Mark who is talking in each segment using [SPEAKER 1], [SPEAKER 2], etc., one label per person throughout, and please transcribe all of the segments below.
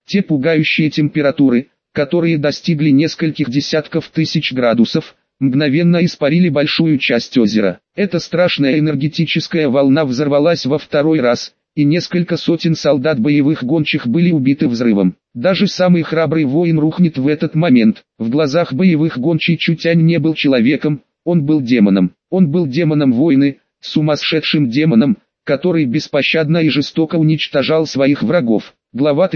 [SPEAKER 1] Те пугающие температуры, которые достигли нескольких десятков тысяч градусов, мгновенно испарили большую часть озера. Эта страшная энергетическая волна взорвалась во второй раз, и несколько сотен солдат боевых гончих были убиты взрывом. Даже самый храбрый воин рухнет в этот момент. В глазах боевых гончих Чутянь не был человеком, он был демоном. Он был демоном войны, сумасшедшим демоном, который беспощадно и жестоко уничтожал своих врагов. Глава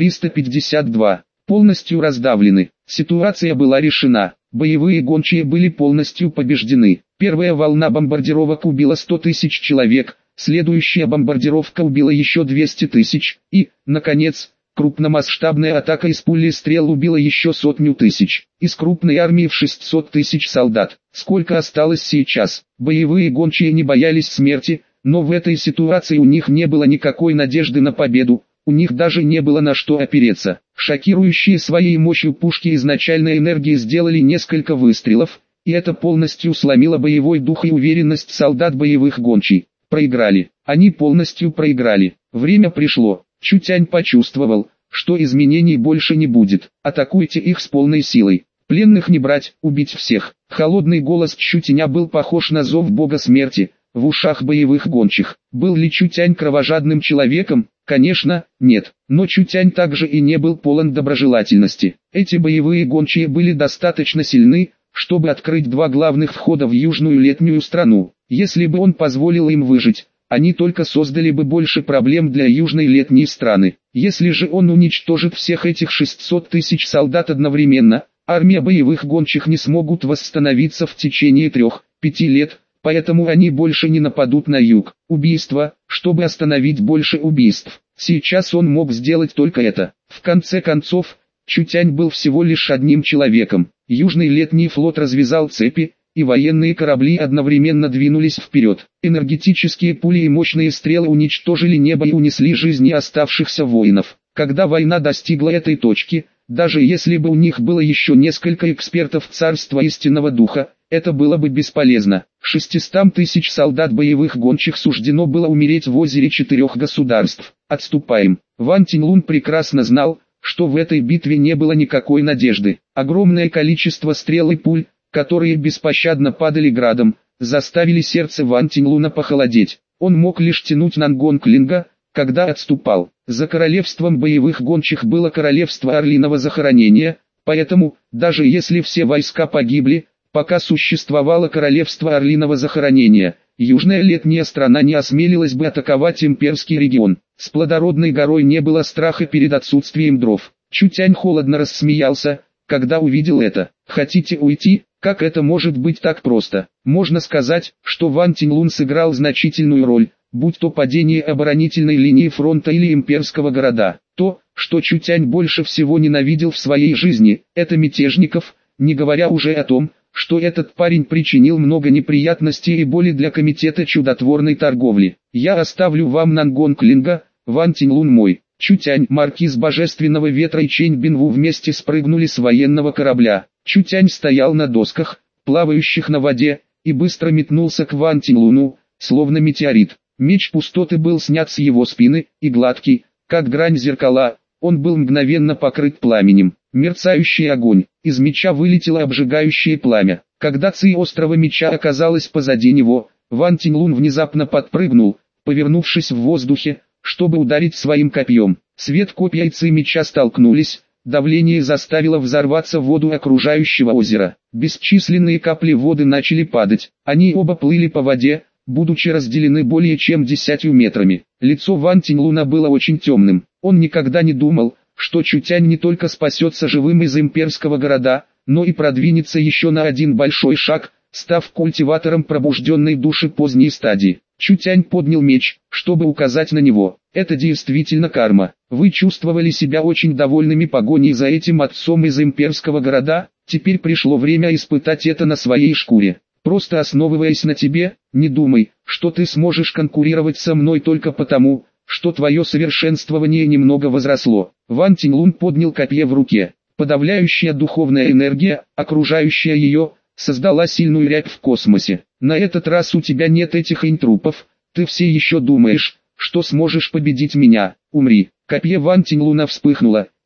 [SPEAKER 1] 352. Полностью раздавлены. Ситуация была решена. Боевые гончие были полностью побеждены. Первая волна бомбардировок убила 100 тысяч человек, следующая бомбардировка убила еще 200 тысяч, и, наконец, крупномасштабная атака из пули и стрел убила еще 100 тысяч. Из крупной армии в 600 тысяч солдат. Сколько осталось сейчас? Боевые гончие не боялись смерти, но в этой ситуации у них не было никакой надежды на победу. У них даже не было на что опереться. Шокирующие своей мощью пушки изначальной энергии сделали несколько выстрелов, и это полностью сломило боевой дух и уверенность солдат боевых гончей. Проиграли. Они полностью проиграли. Время пришло. Чутянь почувствовал, что изменений больше не будет. Атакуйте их с полной силой. Пленных не брать, убить всех. Холодный голос Чутяня был похож на зов бога смерти в ушах боевых гончих. Был ли Чутянь кровожадным человеком? Конечно, нет. Но Чутянь также и не был полон доброжелательности. Эти боевые гончие были достаточно сильны, чтобы открыть два главных входа в южную летнюю страну. Если бы он позволил им выжить, они только создали бы больше проблем для южной летней страны. Если же он уничтожит всех этих 600 тысяч солдат одновременно, армия боевых гончих не смогут восстановиться в течение 3-5 лет, поэтому они больше не нападут на юг. Убийство, чтобы остановить больше убийств. Сейчас он мог сделать только это. В конце концов, Чутянь был всего лишь одним человеком. Южный летний флот развязал цепи, и военные корабли одновременно двинулись вперед. Энергетические пули и мощные стрелы уничтожили небо и унесли жизни оставшихся воинов. Когда война достигла этой точки, даже если бы у них было еще несколько экспертов царства истинного духа, это было бы бесполезно. 600 тысяч солдат боевых гончих суждено было умереть в озере 4 государств. Отступаем. Ван Тиньлун прекрасно знал, что в этой битве не было никакой надежды. Огромное количество стрел и пуль, которые беспощадно падали градом, заставили сердце Ван Тиньлуна похолодеть. Он мог лишь тянуть Нангонг Линга, когда отступал. За королевством боевых гончих было королевство Орлиного захоронения, поэтому, даже если все войска погибли, пока существовало королевство Орлиного захоронения, южная летняя страна не осмелилась бы атаковать имперский регион. С плодородной горой не было страха перед отсутствием дров. Чутянь холодно рассмеялся, когда увидел это. Хотите уйти? Как это может быть так просто? Можно сказать, что Ван Тиньлун сыграл значительную роль, будь то падение оборонительной линии фронта или имперского города. То, что Чутянь больше всего ненавидел в своей жизни, это мятежников, не говоря уже о том, что этот парень причинил много неприятностей и боли для комитета чудотворной торговли. Я оставлю вам Нангонг Линга, Ван Тиньлун мой. Чутянь, маркиз божественного ветра и Чэнь Бинву вместе спрыгнули с военного корабля. Чутянь стоял на досках, плавающих на воде, и быстро метнулся к Ван Тиньлуну, словно метеорит. Меч пустоты был снят с его спины, и гладкий, как грань зеркала, он был мгновенно покрыт пламенем. Мерцающий огонь, из меча вылетело обжигающее пламя. Когда ци острого меча оказалась позади него, Ван Тиньлун внезапно подпрыгнул, повернувшись в воздухе, чтобы ударить своим копьем. Свет копья и ци меча столкнулись, давление заставило взорваться воду окружающего озера. Бесчисленные капли воды начали падать, они оба плыли по воде, будучи разделены более чем 10 метрами. Лицо Ван Тиньлуна было очень темным, он никогда не думал, что Чутянь не только спасется живым из имперского города, но и продвинется еще на один большой шаг, став культиватором пробужденной души поздней стадии. Чутянь поднял меч, чтобы указать на него. Это действительно карма. Вы чувствовали себя очень довольными погоней за этим отцом из имперского города, теперь пришло время испытать это на своей шкуре. Просто основываясь на тебе, не думай, что ты сможешь конкурировать со мной только потому, что твое совершенствование немного возросло. Ван Тиньлун поднял копье в руке. Подавляющая духовная энергия, окружающая ее, создала сильную рябь в космосе. На этот раз у тебя нет этих интрупов, ты все еще думаешь, что сможешь победить меня. Умри. Копье Ван Тиньлуна вспыхнуло,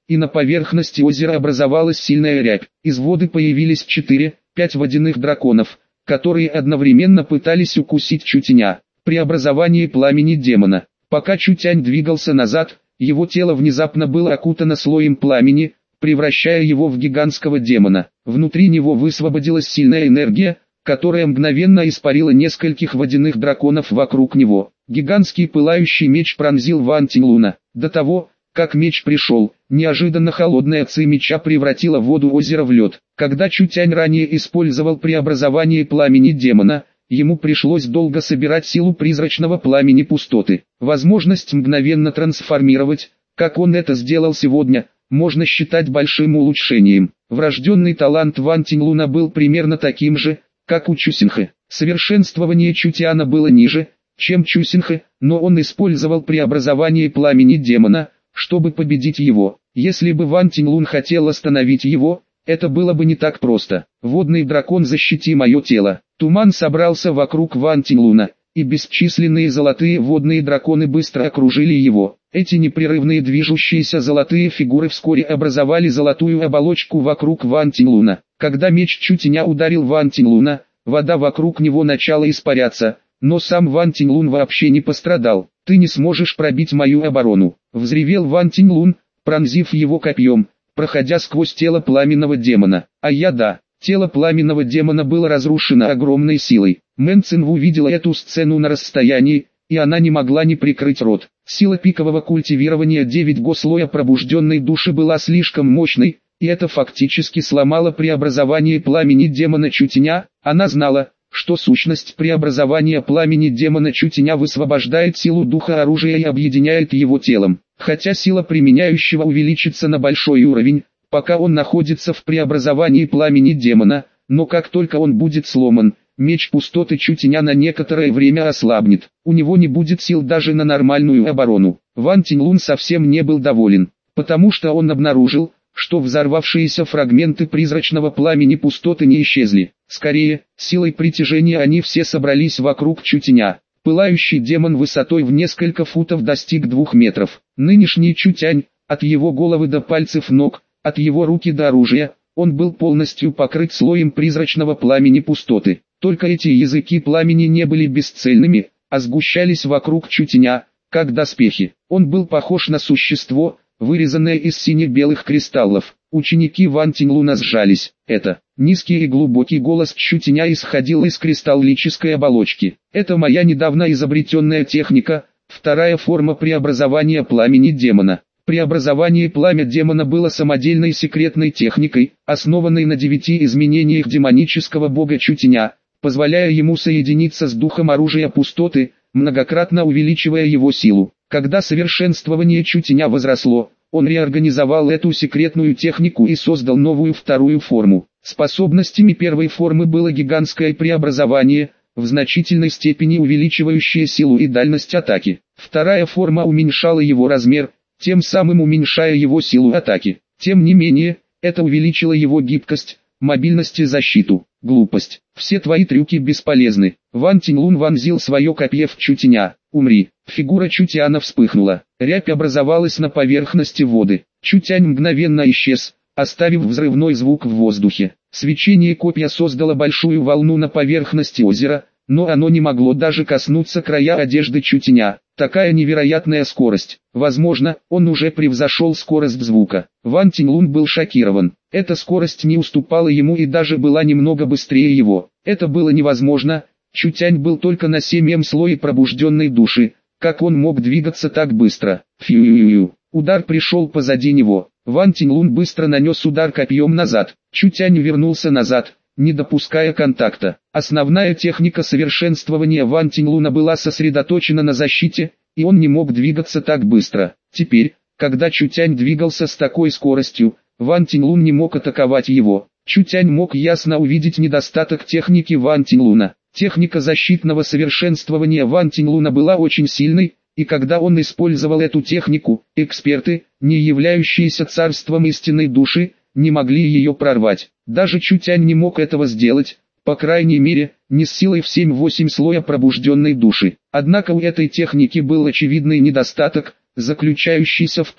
[SPEAKER 1] и на поверхности озера образовалась сильная рябь. Из воды появились 4-5 водяных драконов, которые одновременно пытались укусить Чутяня. Преобразование пламени демона. Пока Чутянь двигался назад, его тело внезапно было окутано слоем пламени, превращая его в гигантского демона. Внутри него высвободилась сильная энергия, которая мгновенно испарила нескольких водяных драконов вокруг него. Гигантский пылающий меч пронзил Ван Тиньлуна. До того, как меч пришел, неожиданно холодная ци меча превратила воду озера в лед. Когда Чутянь ранее использовал преобразование пламени демона, ему пришлось долго собирать силу призрачного пламени пустоты. Возможность мгновенно трансформировать, как он это сделал сегодня, можно считать большим улучшением. Врожденный талант Ван Тиньлуна был примерно таким же, как у Чусинхэ. Совершенствование Чутяна было ниже, чем Чусинхэ, но он использовал преобразование пламени демона, чтобы победить его. Если бы Ван Тиньлун хотел остановить его, это было бы не так просто. Водный дракон, защити мое тело. Туман собрался вокруг Ван Тиньлуна, и бесчисленные золотые водные драконы быстро окружили его. Эти непрерывные движущиеся золотые фигуры вскоре образовали золотую оболочку вокруг Ван Тиньлуна. Когда меч Чутяня ударил Ван Тиньлуна, вода вокруг него начала испаряться, но сам Ван Тиньлун вообще не пострадал. «Ты не сможешь пробить мою оборону», — взревел Ван Тиньлун, пронзив его копьем, проходя сквозь тело пламенного демона. «А я да». Тело пламенного демона было разрушено огромной силой. Мэн Цинву видела эту сцену на расстоянии, и она не могла не прикрыть рот. Сила пикового культивирования 9 го-слоя пробужденной души была слишком мощной, и это фактически сломало преобразование пламени демона Чутяня. Она знала, что сущность преобразования пламени демона Чутяня высвобождает силу духа оружия и объединяет его телом. Хотя сила применяющего увеличится на большой уровень, пока он находится в преобразовании пламени демона, но как только он будет сломан, меч пустоты Чутяня на некоторое время ослабнет. У него не будет сил даже на нормальную оборону. Ван Тиньлун совсем не был доволен, потому что он обнаружил, что взорвавшиеся фрагменты призрачного пламени пустоты не исчезли. Скорее, силой притяжения они все собрались вокруг Чутяня. Пылающий демон высотой в несколько футов достиг 2 метров. Нынешний Чутянь, от его головы до пальцев ног, от его руки до оружия, он был полностью покрыт слоем призрачного пламени пустоты. Только эти языки пламени не были бесцельными, а сгущались вокруг Чутяня, как доспехи. Он был похож на существо, вырезанное из сине-белых кристаллов. Ученики Ван Тиньлуна сжались. Это низкий и глубокий голос Чутяня исходил из кристаллической оболочки. Это моя недавно изобретенная техника, вторая форма преобразования пламени демона. Преобразование пламя демона было самодельной секретной техникой, основанной на 9 изменениях демонического бога Чутяня, позволяя ему соединиться с духом оружия пустоты, многократно увеличивая его силу. Когда совершенствование Чутяня возросло, он реорганизовал эту секретную технику и создал новую вторую форму. Способностями первой формы было гигантское преобразование, в значительной степени увеличивающее силу и дальность атаки. Вторая форма уменьшала его размер, тем самым уменьшая его силу атаки. Тем не менее, это увеличило его гибкость, мобильность и защиту. Глупость. Все твои трюки бесполезны. Ван Тиньлун вонзил свое копье в Чутяня. Умри. Фигура Чутяна вспыхнула. Рябь образовалась на поверхности воды. Чутянь мгновенно исчез, оставив взрывной звук в воздухе. Свечение копья создало большую волну на поверхности озера, но оно не могло даже коснуться края одежды Чутяня. Такая невероятная скорость. Возможно, он уже превзошел скорость звука. Ван Тиньлун был шокирован. Эта скорость не уступала ему и даже была немного быстрее его. Это было невозможно. Чутянь был только на 7-м слое пробужденной души. Как он мог двигаться так быстро? Фью-ю-ю. Удар пришел позади него. Ван Тиньлун быстро нанес удар копьем назад. Чутянь вернулся назад, не допуская контакта. Основная техника совершенствования Ван Тиньлуна была сосредоточена на защите, и он не мог двигаться так быстро. Теперь, когда Чутянь двигался с такой скоростью, Ван Тиньлун не мог атаковать его. Чутянь мог ясно увидеть недостаток техники Ван Тиньлуна. Техника защитного совершенствования Ван Тиньлуна была очень сильной, и когда он использовал эту технику, эксперты, не являющиеся царством истинной души, не могли ее прорвать. Даже Чутянь не мог этого сделать, по крайней мере, не с силой в 7-8 слоя пробужденной души. Однако у этой техники был очевидный недостаток, заключающийся в том,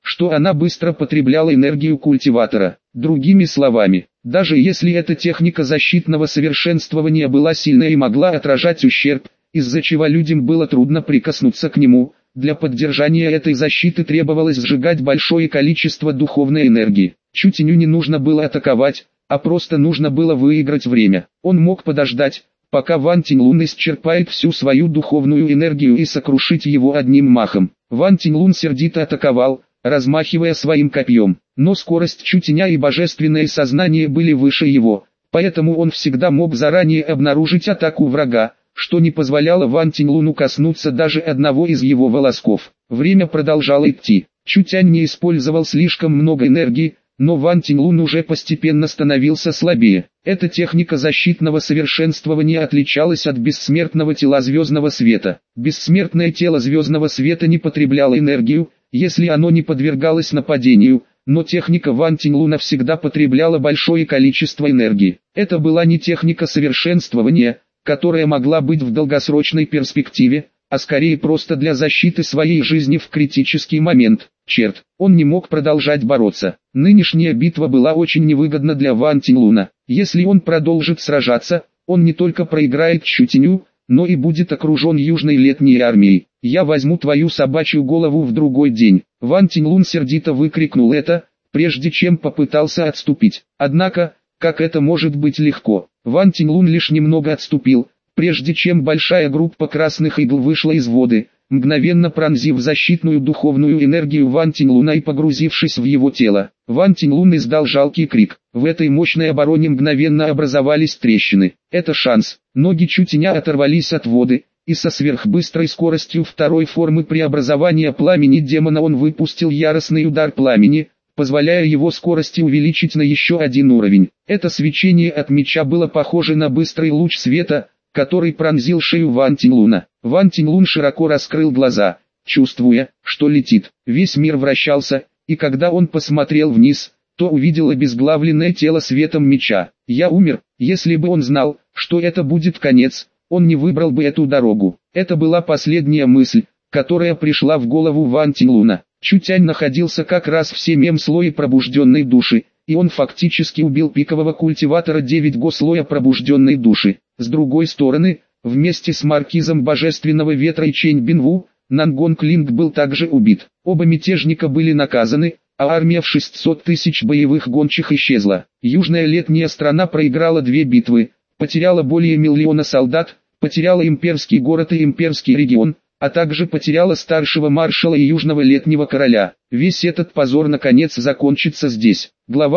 [SPEAKER 1] что она быстро потребляла энергию культиватора. Другими словами, даже если эта техника защитного совершенствования была сильной и могла отражать ущерб, из-за чего людям было трудно прикоснуться к нему, для поддержания этой защиты требовалось сжигать большое количество духовной энергии. Чутиню не нужно было атаковать, а просто нужно было выиграть время. Он мог подождать, пока Ван Тиньлун исчерпает всю свою духовную энергию и сокрушить его одним махом. Ван Тиньлун сердито атаковал, размахивая своим копьем, но скорость Чутиня и божественное сознание были выше его, поэтому он всегда мог заранее обнаружить атаку врага, что не позволяло Ван Тиньлуну коснуться даже одного из его волосков. Время продолжало идти. Чутянь не использовал слишком много энергии, но Ван Тиньлун уже постепенно становился слабее. Эта техника защитного совершенствования отличалась от бессмертного тела звездного света. Бессмертное тело звездного света не потребляло энергию, если оно не подвергалось нападению, но техника Ван Тиньлуна всегда потребляла большое количество энергии. Это была не техника совершенствования, которая могла быть в долгосрочной перспективе, а скорее просто для защиты своей жизни в критический момент. Черт, он не мог продолжать бороться. Нынешняя битва была очень невыгодна для Ван Тиньлуна. Если он продолжит сражаться, он не только проиграет Чутиню, но и будет окружен Южной летней армией. «Я возьму твою собачью голову в другой день». Ван Тиньлун сердито выкрикнул это, прежде чем попытался отступить. Однако, как это может быть легко? Ван Тиньлун лишь немного отступил, прежде чем большая группа красных игл вышла из воды, мгновенно пронзив защитную духовную энергию Ван Тиньлуна и погрузившись в его тело. Ван Тиньлун издал жалкий крик. В этой мощной обороне мгновенно образовались трещины. Это шанс. Ноги Чутиня оторвались от воды, и со сверхбыстрой скоростью второй формы преобразования пламени демона он выпустил яростный удар пламени, позволяя его скорости увеличить на еще один уровень. Это свечение от меча было похоже на быстрый луч света, который пронзил шею Ван Тиньлуна. Ван Тиньлун широко раскрыл глаза, чувствуя, что летит. Весь мир вращался, и когда он посмотрел вниз, то увидел обезглавленное тело светом меча. «Я умер». Если бы он знал, что это будет конец, он не выбрал бы эту дорогу. Это была последняя мысль, которая пришла в голову Ван Тиньлуна. Чутянь находился как раз в 7-м слое пробужденной души, и он фактически убил пикового культиватора 9-го слоя пробужденной души. С другой стороны, вместе с маркизом божественного ветра и Чэнь Бинву, Нангонг Линг был также убит. Оба мятежника были наказаны, а армия в 600 тысяч боевых гончих исчезла. Южная летняя страна проиграла 2 битвы, потеряла более миллиона солдат, потеряла имперский город и имперский регион, а также потеряла старшего маршала и южного летнего короля. Весь этот позор наконец закончится здесь. Глава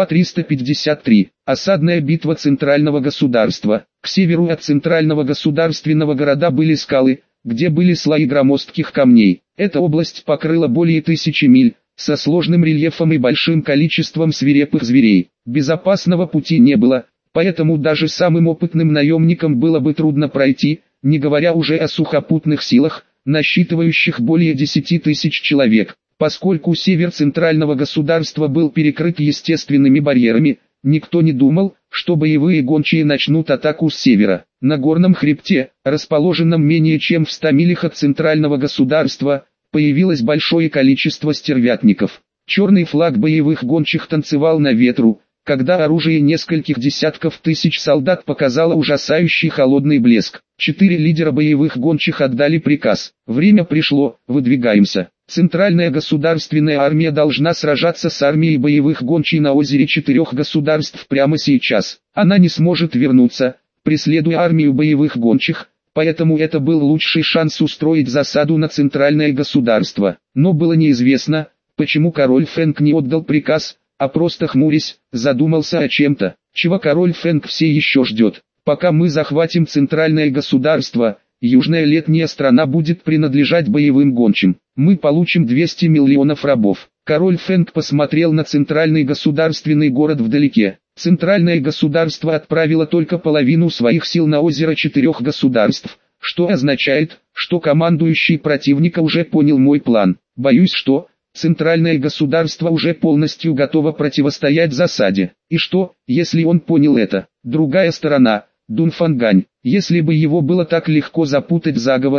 [SPEAKER 1] 353. Осадная битва центрального государства. К северу от центрального государственного города были скалы, где были слои громоздких камней. Эта область покрыла более 1000 миль, со сложным рельефом и большим количеством свирепых зверей. Безопасного пути не было, поэтому даже самым опытным наемникам было бы трудно пройти, не говоря уже о сухопутных силах, насчитывающих более 10 тысяч человек. Поскольку север центрального государства был перекрыт естественными барьерами, никто не думал, что боевые гончие начнут атаку с севера. На горном хребте, расположенном менее чем в 100 милях от центрального государства, появилось большое количество стервятников. Черный флаг боевых гончих танцевал на ветру, когда оружие нескольких десятков тысяч солдат показало ужасающий холодный блеск. 4 лидера боевых гончих отдали приказ. Время пришло, выдвигаемся. Центральная государственная армия должна сражаться с армией боевых гончей на озере 4 государств прямо сейчас. Она не сможет вернуться, преследуя армию боевых гончих, поэтому это был лучший шанс устроить засаду на центральное государство. Но было неизвестно, почему король Фэнг не отдал приказ, а просто хмурясь, задумался о чем-то, чего король Фэнг все еще ждет. Пока мы захватим центральное государство, южная летняя страна будет принадлежать боевым гончим. Мы получим 200 миллионов рабов. Король Фэнг посмотрел на центральный государственный город вдалеке. Центральное государство отправило только половину своих сил на озеро 4 государств, что означает, что командующий противника уже понял мой план. Боюсь, что центральное государство уже полностью готово противостоять засаде. И что, если он понял это? Другая сторона, Дунфангань. Если бы его было так легко запутать заговором,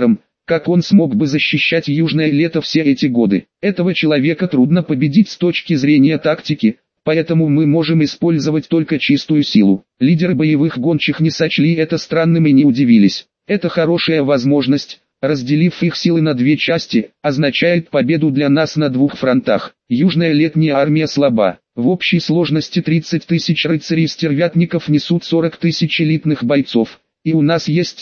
[SPEAKER 1] Как он смог бы защищать Южное Лето все эти годы? Этого человека трудно победить с точки зрения тактики, поэтому мы можем использовать только чистую силу. Лидеры боевых гончих не сочли это странным и не удивились. Это хорошая возможность, разделив их силы на две части, означает победу для нас на двух фронтах. Южная летняя армия слаба. В общей сложности 30 тысяч рыцарей-стервятников несут 40 тысяч элитных бойцов, и у нас есть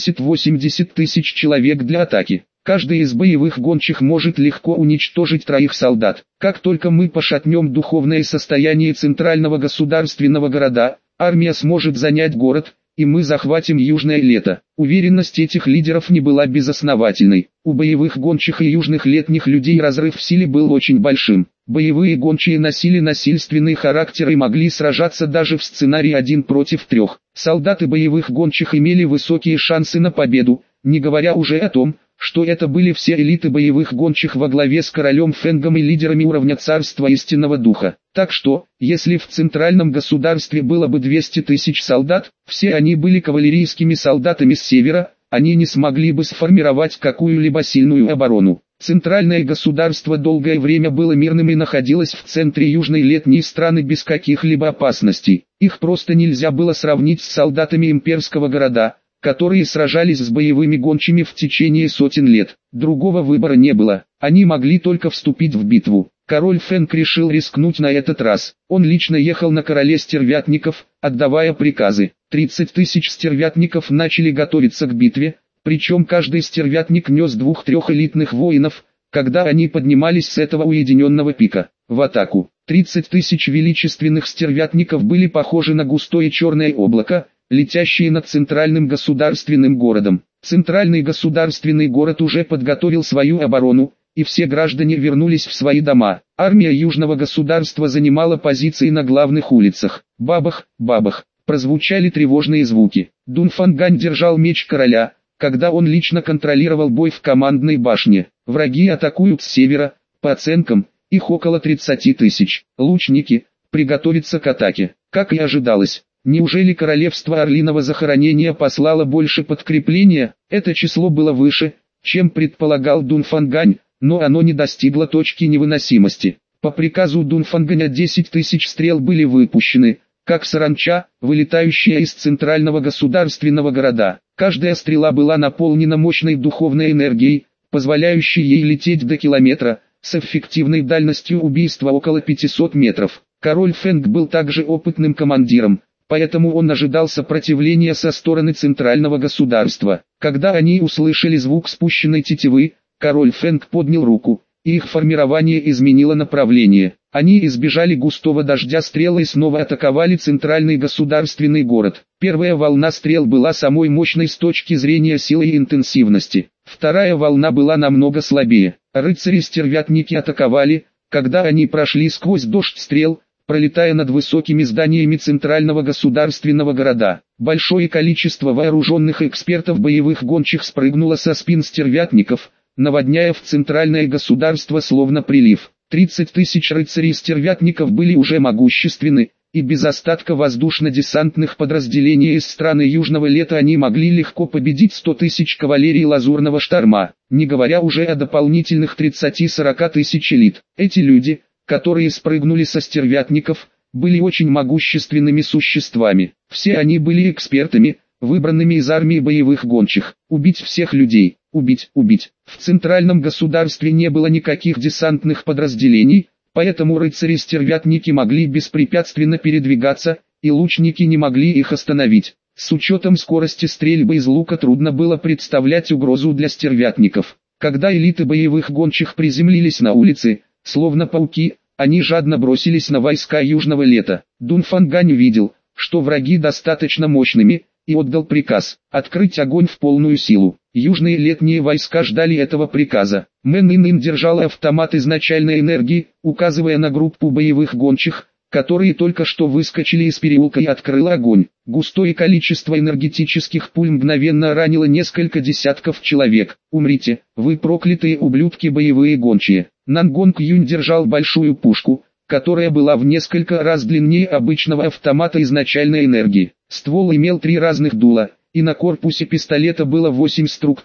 [SPEAKER 1] 70-80 тысяч человек для атаки. Каждый из боевых гончих может легко уничтожить троих солдат. Как только мы пошатнем духовное состояние центрального государственного города, армия сможет занять город, и мы захватим Южное Лето. Уверенность этих лидеров не была безосновательной. У боевых гончих и южных летних людей разрыв в силе был очень большим. Боевые гончие носили насильственный характер и могли сражаться даже в сценарии 1 против 3. Солдаты боевых гончих имели высокие шансы на победу, не говоря уже о том, что это были все элиты боевых гончих во главе с королем Фенгом и лидерами уровня царства истинного духа. Так что, если в центральном государстве было бы 200 тысяч солдат, все они были кавалерийскими солдатами с севера, они не смогли бы сформировать какую-либо сильную оборону. Центральное государство долгое время было мирным и находилось в центре южной летней страны без каких-либо опасностей. Их просто нельзя было сравнить с солдатами имперского города, которые сражались с боевыми гончими в течение сотен лет. Другого выбора не было, они могли только вступить в битву. Король Фэнг решил рискнуть на этот раз. Он лично ехал на короле стервятников, отдавая приказы. 30 тысяч стервятников начали готовиться к битве, причем каждый стервятник нес 2-3 элитных воинов, когда они поднимались с этого уединенного пика в атаку. 30 тысяч величественных стервятников были похожи на густое черное облако, летящие над центральным государственным городом. Центральный государственный город уже подготовил свою оборону, и все граждане вернулись в свои дома. Армия южного государства занимала позиции на главных улицах. Бабах, бабах, прозвучали тревожные звуки. Дун Фангань держал меч короля, когда он лично контролировал бой в командной башне. Враги атакуют с севера, по оценкам, их около 30 тысяч. Лучники, приготовиться к атаке. Как и ожидалось. Неужели королевство Орлиного захоронения послало больше подкрепления? Это число было выше, чем предполагал Дун Фангань, но оно не достигло точки невыносимости. По приказу Дун Фанганя 10 тысяч стрел были выпущены, как саранча, вылетающая из центрального государственного города. Каждая стрела была наполнена мощной духовной энергией, позволяющей ей лететь до километра, с эффективной дальностью убийства около 500 метров. Король Фэнг был также опытным командиром, поэтому он ожидал сопротивления со стороны центрального государства. Когда они услышали звук спущенной тетивы, король Фэнг поднял руку, и их формирование изменило направление. Они избежали густого дождя стрел и снова атаковали центральный государственный город. Первая волна стрел была самой мощной с точки зрения силы и интенсивности. Вторая волна была намного слабее. Рыцари-стервятники атаковали, когда они прошли сквозь дождь стрел, пролетая над высокими зданиями центрального государственного города. Большое количество вооруженных экспертов боевых гончих спрыгнуло со спин стервятников, наводняя в центральное государство словно прилив. 30 тысяч рыцарей-стервятников были уже могущественны, и без остатка воздушно-десантных подразделений из страны Южного Лета они могли легко победить 100 тысяч кавалерий Лазурного Шторма, не говоря уже о дополнительных 30-40 тысяч элит. Эти люди, которые спрыгнули со стервятников, были очень могущественными существами. Все они были экспертами, выбранными из армии боевых гончих. Убить всех людей, убить, убить. В центральном государстве не было никаких десантных подразделений, поэтому рыцари-стервятники могли беспрепятственно передвигаться, и лучники не могли их остановить. С учетом скорости стрельбы из лука трудно было представлять угрозу для стервятников. Когда элиты боевых гончих приземлились на улице, словно пауки, они жадно бросились на войска Южного Лета. Дун Фангань увидел, что враги достаточно мощными, и отдал приказ открыть огонь в полную силу. Южные летние войска ждали этого приказа. Мэн Ин держал автомат изначальной энергии, указывая на группу боевых гончих, которые только что выскочили из переулка, и открыл огонь. Густое количество энергетических пуль мгновенно ранило несколько десятков человек. «Умрите, вы проклятые ублюдки боевые гончие!» Нангонг Юнь держал большую пушку, которая была в несколько раз длиннее обычного автомата изначальной энергии. Ствол имел 3 разных дула, и на корпусе пистолета было 8 структур,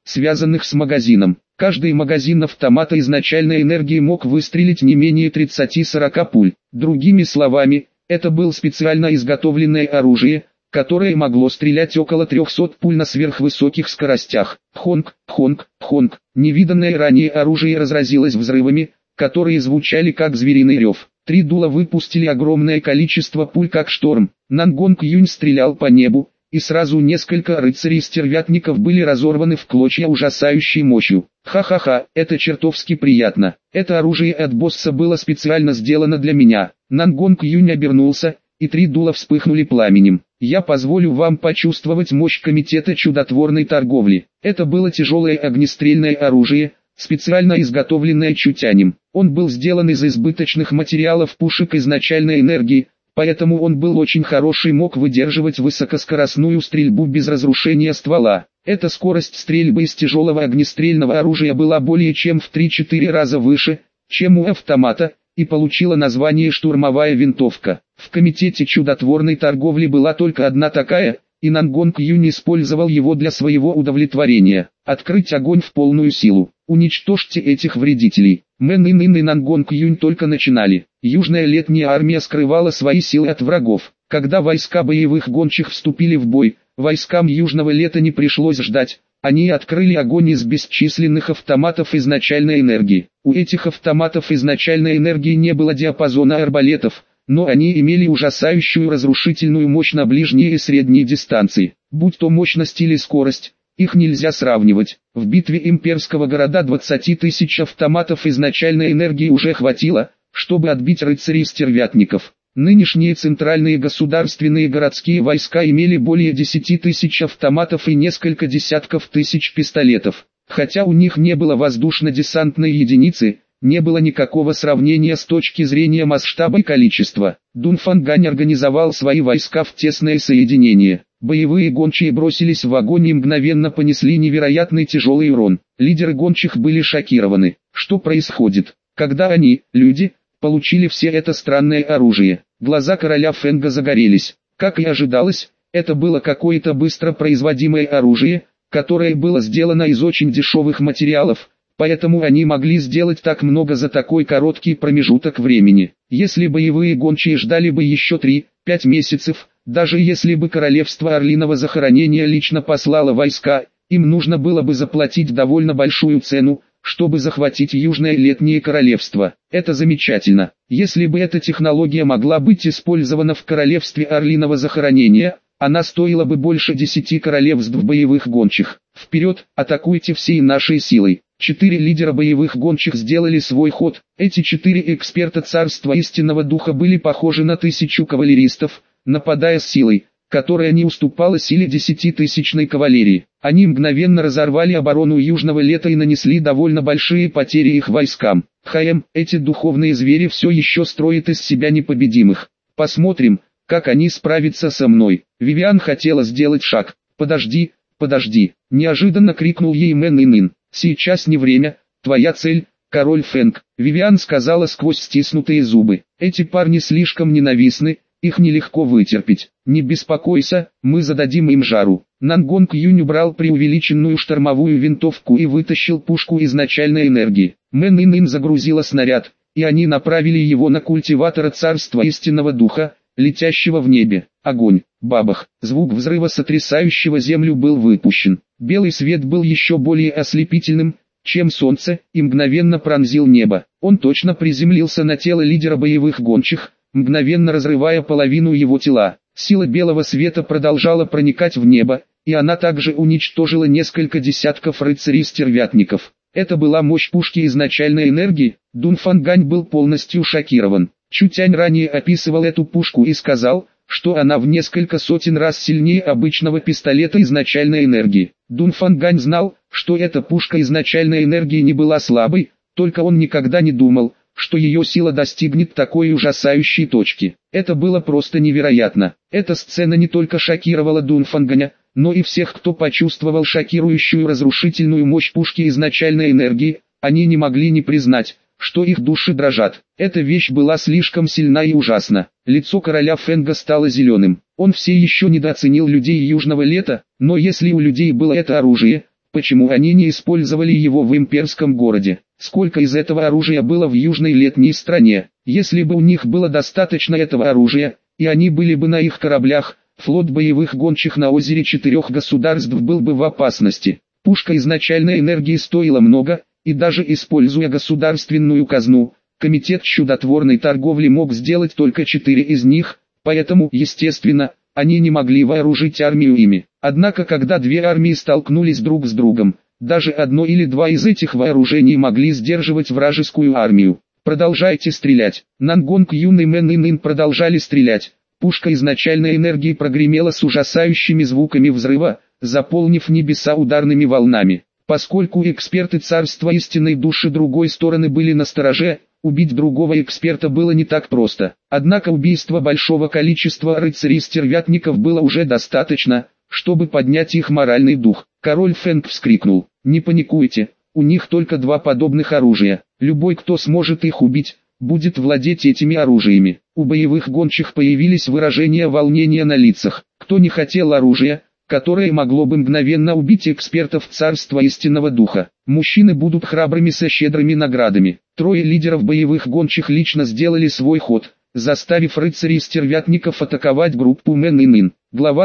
[SPEAKER 1] связанных с магазином. Каждый магазин автомата изначальной энергии мог выстрелить не менее 30-40 пуль. Другими словами, это было специально изготовленное оружие, которое могло стрелять около 300 пуль на сверхвысоких скоростях. Хонг, хонг, хонг. Невиданное ранее оружие разразилось взрывами, которые звучали как звериный рев. Три дула выпустили огромное количество пуль как шторм. Нангонг Юнь стрелял по небу, и сразу несколько рыцарей-стервятников были разорваны в клочья ужасающей мощью. Ха-ха-ха, это чертовски приятно. Это оружие от босса было специально сделано для меня. Нангонг Юнь обернулся, и три дула вспыхнули пламенем. Я позволю вам почувствовать мощь комитета чудотворной торговли. Это было тяжелое огнестрельное оружие, специально изготовленное Чутянем. Он был сделан из избыточных материалов пушек изначальной энергии, поэтому он был очень хороший, мог выдерживать высокоскоростную стрельбу без разрушения ствола. Эта скорость стрельбы из тяжелого огнестрельного оружия была более чем в 3-4 раза выше, чем у автомата, и получила название штурмовая винтовка. В комитете чудотворной торговли была только одна такая, и Нангонг Юнь использовал его для своего удовлетворения. Открыть огонь в полную силу. Уничтожьте этих вредителей. Мэн Ин и Нангонг Юнь только начинали. Южная летняя армия скрывала свои силы от врагов. Когда войска боевых гончих вступили в бой, войскам Южного лета не пришлось ждать. Они открыли огонь из бесчисленных автоматов изначальной энергии. У этих автоматов изначальной энергии не было диапазона арбалетов, но они имели ужасающую разрушительную мощь на ближней и средней дистанции. Будь то мощность или скорость, их нельзя сравнивать. В битве имперского города 20 тысяч автоматов изначальной энергии уже хватило, чтобы отбить рыцарей-стервятников. Нынешние центральные государственные городские войска имели более 10 тысяч автоматов и несколько десятков тысяч пистолетов. Хотя у них не было воздушно-десантной единицы, не было никакого сравнения с точки зрения масштаба и количества. Дунфангань организовал свои войска в тесное соединение. Боевые гончие бросились в огонь и мгновенно понесли невероятный тяжелый урон. Лидеры гончих были шокированы. Что происходит, когда они, люди, получили все это странное оружие? Глаза короля Фэнга загорелись. Как и ожидалось, это было какое-то быстро производимое оружие, которое было сделано из очень дешевых материалов, поэтому они могли сделать так много за такой короткий промежуток времени. Если боевые гончие ждали бы еще 3-5 месяцев, даже если бы королевство Орлиного захоронения лично послало войска, им нужно было бы заплатить довольно большую цену, чтобы захватить Южное летнее королевство. Это замечательно. Если бы эта технология могла быть использована в королевстве Орлиного захоронения, она стоила бы больше 10 королевств боевых гончих. Вперед, атакуйте всей нашей силой. 4 лидера боевых гончих сделали свой ход. Эти 4 эксперта царства истинного духа были похожи на 1000 кавалеристов, нападая с силой, которая не уступала силе 10-тысячной кавалерии. Они мгновенно разорвали оборону Южного лета и нанесли довольно большие потери их войскам. Эти духовные звери все еще строят из себя непобедимых. Посмотрим, как они справятся со мной. Вивиан хотела сделать шаг. «Подожди, подожди!» – неожиданно крикнул ей Мэн Ин. «Сейчас не время, твоя цель – король Фэнг», – Вивиан сказала сквозь стиснутые зубы. «Эти парни слишком ненавистны, их нелегко вытерпеть. Не беспокойся, мы зададим им жару». Нангонг Юнь убрал преувеличенную штормовую винтовку и вытащил пушку изначальной энергии. Мэн Ин загрузила снаряд, и они направили его на культиватора царства истинного духа, летящего в небе. Огонь, бабах, звук взрыва, сотрясающего землю, был выпущен. Белый свет был еще более ослепительным, чем солнце, и мгновенно пронзил небо. Он точно приземлился на тело лидера боевых гончих, мгновенно разрывая половину его тела. Сила белого света продолжала проникать в небо, и она также уничтожила несколько десятков рыцарей-стервятников. Это была мощь пушки изначальной энергии. Дунфангань был полностью шокирован. Чутянь ранее описывал эту пушку и сказал, что она в несколько сотен раз сильнее обычного пистолета изначальной энергии. Дунфангань знал, что эта пушка изначальной энергии не была слабой, только он никогда не думал, что ее сила достигнет такой ужасающей точки. Это было просто невероятно. Эта сцена не только шокировала Дунфанганя, но и всех, кто почувствовал шокирующую разрушительную мощь пушки изначальной энергии. Они не могли не признать, что их души дрожат. Эта вещь была слишком сильна и ужасна. Лицо короля Фэнга стало зеленым. Он все еще недооценил людей Южного лета, но если у людей было это оружие, Почему они не использовали его в имперском городе? Сколько из этого оружия было в южной летней стране? Если бы у них было достаточно этого оружия, и они были бы на их кораблях, флот боевых гончих на озере 4 государств был бы в опасности. Пушка изначальной энергии стоила много, и даже используя государственную казну, комитет чудотворной торговли мог сделать только 4 из них, поэтому, естественно, они не могли вооружить армию ими. Однако когда две армии столкнулись друг с другом, даже одно или два из этих вооружений могли сдерживать вражескую армию. «Продолжайте стрелять!» Нангонг Юн и Мэн Ин продолжали стрелять. Пушка изначальной энергии прогремела с ужасающими звуками взрыва, заполнив небеса ударными волнами. Поскольку эксперты царства истинной души другой стороны были настороже, убить другого эксперта было не так просто. Однако убийство большого количества рыцарей-стервятников было уже достаточно, чтобы поднять их моральный дух. Король Фэнг вскрикнул: «Не паникуйте, у них только два подобных оружия. Любой, кто сможет их убить, будет владеть этими оружиями». У боевых гончих появились выражения волнения на лицах. Кто не хотел оружия, которое могло бы мгновенно убить экспертов царства истинного духа? Мужчины будут храбрыми со щедрыми наградами. Трое лидеров боевых гончих лично сделали свой ход, заставив рыцарей-стервятников атаковать группу Мэн Ин. Глава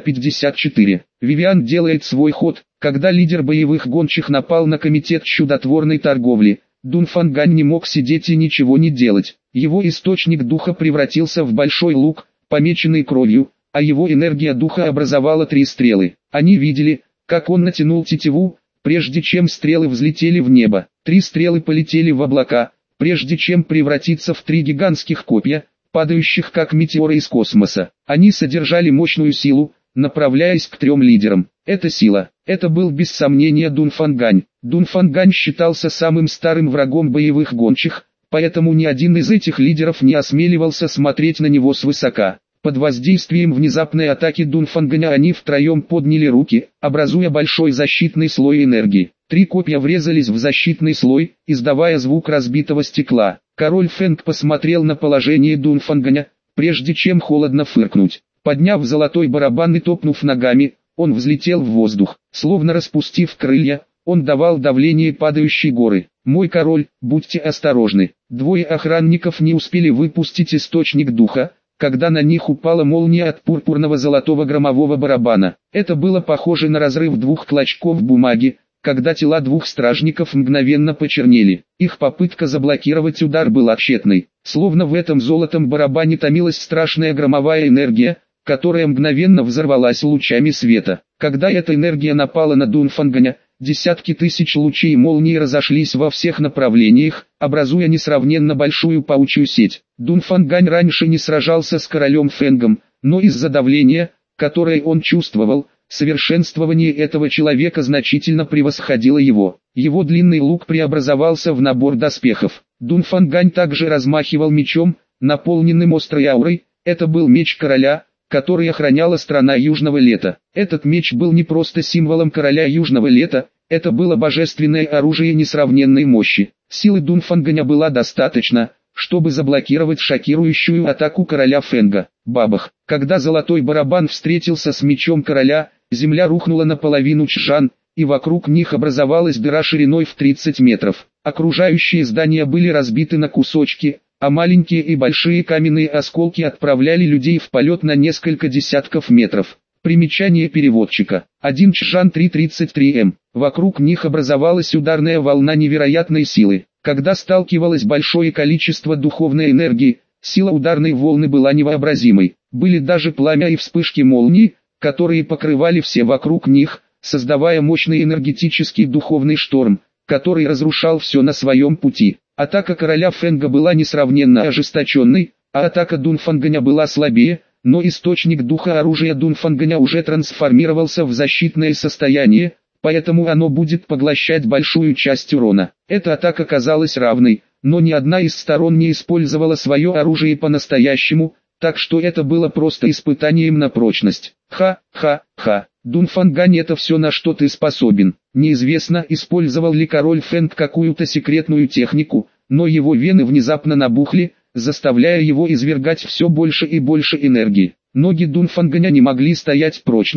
[SPEAKER 1] 354. Вивиан делает свой ход. Когда лидер боевых гончих напал на комитет чудотворной торговли, Дун Фангань не мог сидеть и ничего не делать. Его источник духа превратился в большой лук, помеченный кровью, а его энергия духа образовала 3 стрелы. Они видели, как он натянул тетиву, прежде чем стрелы взлетели в небо. 3 стрелы полетели в облака, прежде чем превратиться в 3 гигантских копья, падающих как метеоры из космоса. Они содержали мощную силу, направляясь к 3 лидерам. Эта сила, это был без сомнения Дун Фангань. Дун Фангань считался самым старым врагом боевых гончих, поэтому ни один из этих лидеров не осмеливался смотреть на него свысока. Под воздействием внезапной атаки Дун Фанганя они втроем подняли руки, образуя большой защитный слой энергии. 3 копья врезались в защитный слой, издавая звук разбитого стекла. Король Фэнг посмотрел на положение Дун Фанганя, прежде чем холодно фыркнуть. Подняв золотой барабан и топнув ногами, он взлетел в воздух. Словно распустив крылья, он давал давление падающей горы. «Мой король, будьте осторожны». 2 охранников не успели выпустить источник духа, когда на них упала молния от пурпурного золотого громового барабана. Это было похоже на разрыв 2 клочков бумаги, когда тела 2 стражников мгновенно почернели. Их попытка заблокировать удар была тщетной. Словно в этом золотом барабане томилась страшная громовая энергия, которая мгновенно взорвалась лучами света. Когда эта энергия напала на Дун Фанганя, десятки тысяч лучей молнии разошлись во всех направлениях, образуя несравненно большую паучью сеть. Дун Фангань раньше не сражался с королем Фэнгом, но из-за давления, которое он чувствовал, совершенствование этого человека значительно превосходило его. Его длинный лук преобразовался в набор доспехов. Дун Фангань также размахивал мечом, наполненным острой аурой. Это был меч короля, который охраняла страна Южного Лета. Этот меч был не просто символом короля Южного Лета, это было божественное оружие несравненной мощи. Силы Дун Фанганя было достаточно, чтобы заблокировать шокирующую атаку короля Фэнга. Бабах! Когда золотой барабан встретился с мечом короля, земля рухнула наполовину чжан, и вокруг них образовалась дыра шириной в 30 метров. Окружающие здания были разбиты на кусочки, а маленькие и большие каменные осколки отправляли людей в полет на несколько десятков метров. Примечание переводчика. 1 чжан 3,33 м. Вокруг них образовалась ударная волна невероятной силы. Когда сталкивалось большое количество духовной энергии, сила ударной волны была невообразимой. Были даже пламя и вспышки молний, которые покрывали все вокруг них, создавая мощный энергетический духовный шторм, который разрушал все на своем пути. Атака короля Фэнга была несравненно ожесточенной, а атака Дун Фанганя была слабее, но источник духа оружия Дун Фанганя уже трансформировался в защитное состояние, поэтому оно будет поглощать большую часть урона. Эта атака казалась равной, но ни одна из сторон не использовала свое оружие по-настоящему, так что это было просто испытанием на прочность. Ха-ха-ха. Дун Фангань, это все, на что ты способен. Неизвестно, использовал ли король Фэнг какую-то секретную технику, но его вены внезапно набухли, заставляя его извергать все больше и больше энергии. Ноги Дун Фанганя не могли стоять прочно,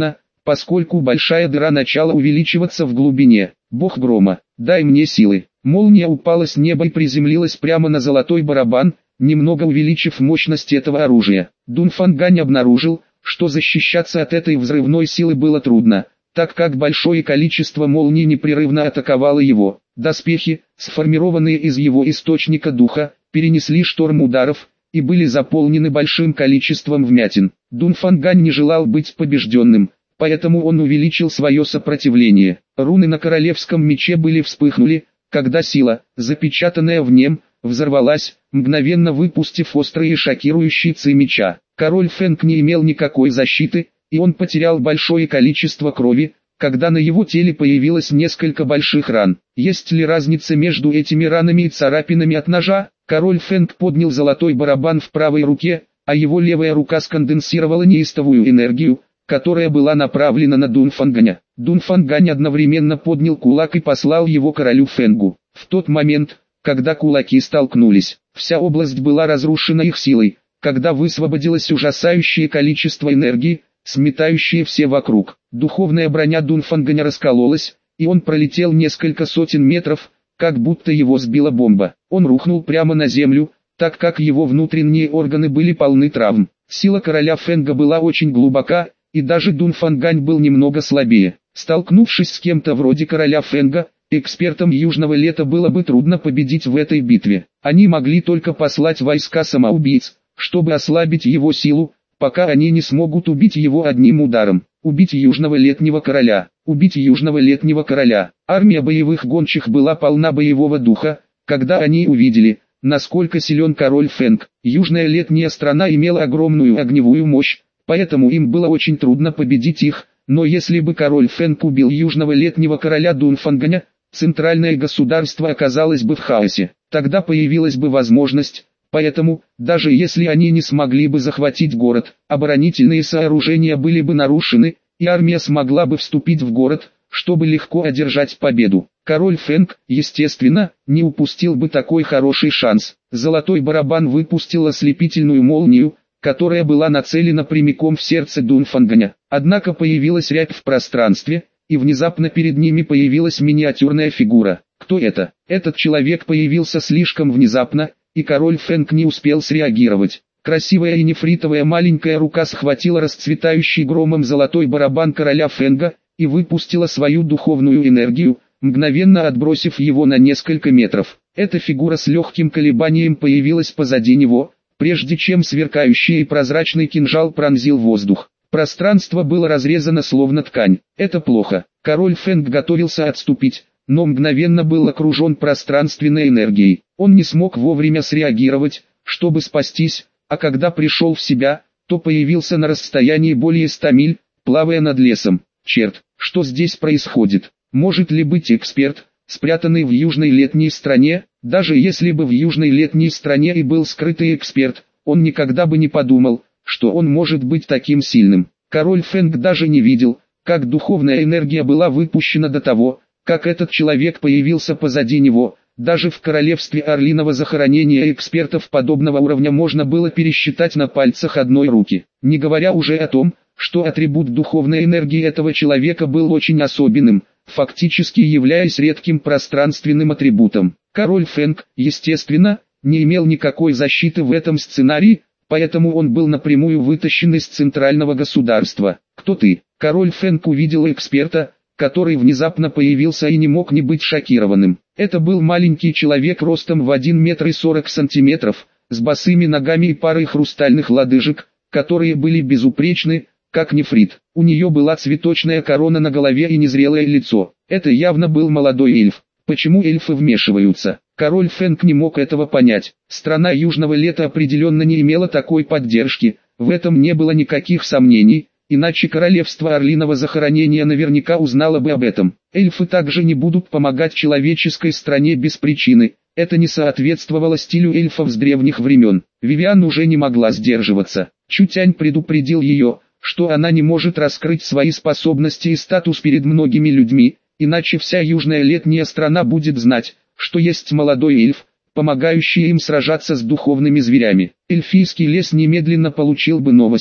[SPEAKER 1] поскольку большая дыра начала увеличиваться в глубине. Бог грома, дай мне силы. Молния упала с неба и приземлилась прямо на золотой барабан, немного увеличив мощность этого оружия. Дунфангань обнаружил, что защищаться от этой взрывной силы было трудно, так как большое количество молний непрерывно атаковало его. Доспехи, сформированные из его источника духа, перенесли шторм ударов и были заполнены большим количеством вмятин. Дунфангань не желал быть побежденным, поэтому он увеличил свое сопротивление. Руны на королевском мече вспыхнули, когда сила, запечатанная в нем, взорвалась, мгновенно выпустив острые шокирующие ци меча. Король Фэнг не имел никакой защиты, и он потерял большое количество крови, когда на его теле появилось несколько больших ран. Есть ли разница между этими ранами и царапинами от ножа? Король Фэнг поднял золотой барабан в правой руке, а его левая рука сконденсировала неистовую энергию, которая была направлена на Дунфанганя. Дунфангань одновременно поднял кулак и послал его королю Фэнгу. В тот момент, когда кулаки столкнулись, вся область была разрушена их силой, когда высвободилось ужасающее количество энергии, сметающее все вокруг. Духовная броня Дунфанганя раскололась, и он пролетел несколько сотен метров, как будто его сбила бомба. Он рухнул прямо на землю, так как его внутренние органы были полны травм. Сила короля Фэнга была очень глубока, и даже Дунфангань был немного слабее. Столкнувшись с кем-то вроде короля Фэнга, экспертам Южного Лета было бы трудно победить в этой битве. Они могли только послать войска самоубийц, чтобы ослабить его силу, пока они не смогут убить его одним ударом. Убить Южного Летнего Короля. Убить Южного Летнего Короля. Армия боевых гончих была полна боевого духа, когда они увидели, насколько силен король Фэнг. Южная Летняя страна имела огромную огневую мощь, поэтому им было очень трудно победить их, но если бы король Фэнг убил Южного Летнего Короля Дунфанганя, центральное государство оказалось бы в хаосе. Тогда появилась бы возможность. Поэтому, даже если они не смогли бы захватить город, оборонительные сооружения были бы нарушены, и армия смогла бы вступить в город, чтобы легко одержать победу. Король Фэнг, естественно, не упустил бы такой хороший шанс. Золотой барабан выпустил ослепительную молнию, которая была нацелена прямиком в сердце Дунфанганя. Однако появилась рябь в пространстве, и внезапно перед ними появилась миниатюрная фигура. Кто это? Этот человек появился слишком внезапно, и король Фэнг не успел среагировать. Красивая и нефритовая маленькая рука схватила расцветающий громом золотой барабан короля Фэнга и выпустила свою духовную энергию, мгновенно отбросив его на несколько метров. Эта фигура с легким колебанием появилась позади него, прежде чем сверкающий и прозрачный кинжал пронзил воздух. Пространство было разрезано словно ткань. Это плохо. Король Фэнг готовился отступить, но мгновенно был окружен пространственной энергией. Он не смог вовремя среагировать, чтобы спастись, а когда пришел в себя, то появился на расстоянии более 100 миль, плавая над лесом. Черт, что здесь происходит? Может ли быть эксперт, спрятанный в Южной Летней стране? Даже если бы в Южной Летней стране и был скрытый эксперт, он никогда бы не подумал, что он может быть таким сильным. Король Фэнг даже не видел, как духовная энергия была выпущена до того, как этот человек появился позади него. Даже в королевстве Орлиного захоронения экспертов подобного уровня можно было пересчитать на пальцах одной руки. Не говоря уже о том, что атрибут духовной энергии этого человека был очень особенным, фактически являясь редким пространственным атрибутом. Король Фэнг, естественно, не имел никакой защиты в этом сценарии, поэтому он был напрямую вытащен из центрального государства. «Кто ты?» Король Фэнг увидел эксперта, который внезапно появился и не мог не быть шокированным. Это был маленький человек ростом в 1 метр и 40 сантиметров, с босыми ногами и парой хрустальных лодыжек, которые были безупречны, как нефрит. У нее была цветочная корона на голове и незрелое лицо. Это явно был молодой эльф. Почему эльфы вмешиваются? Король Фэнг не мог этого понять. Страна Южного Лета определенно не имела такой поддержки, в этом не было никаких сомнений. Иначе королевство Орлиного захоронения наверняка узнало бы об этом. Эльфы также не будут помогать человеческой стране без причины. Это не соответствовало стилю эльфов с древних времен. Вивиан уже не могла сдерживаться. Чутянь предупредил ее, что она не может раскрыть свои способности и статус перед многими людьми, иначе вся Южная Летняя страна будет знать, что есть молодой эльф, помогающий им сражаться с духовными зверями. Эльфийский лес немедленно получил бы новости,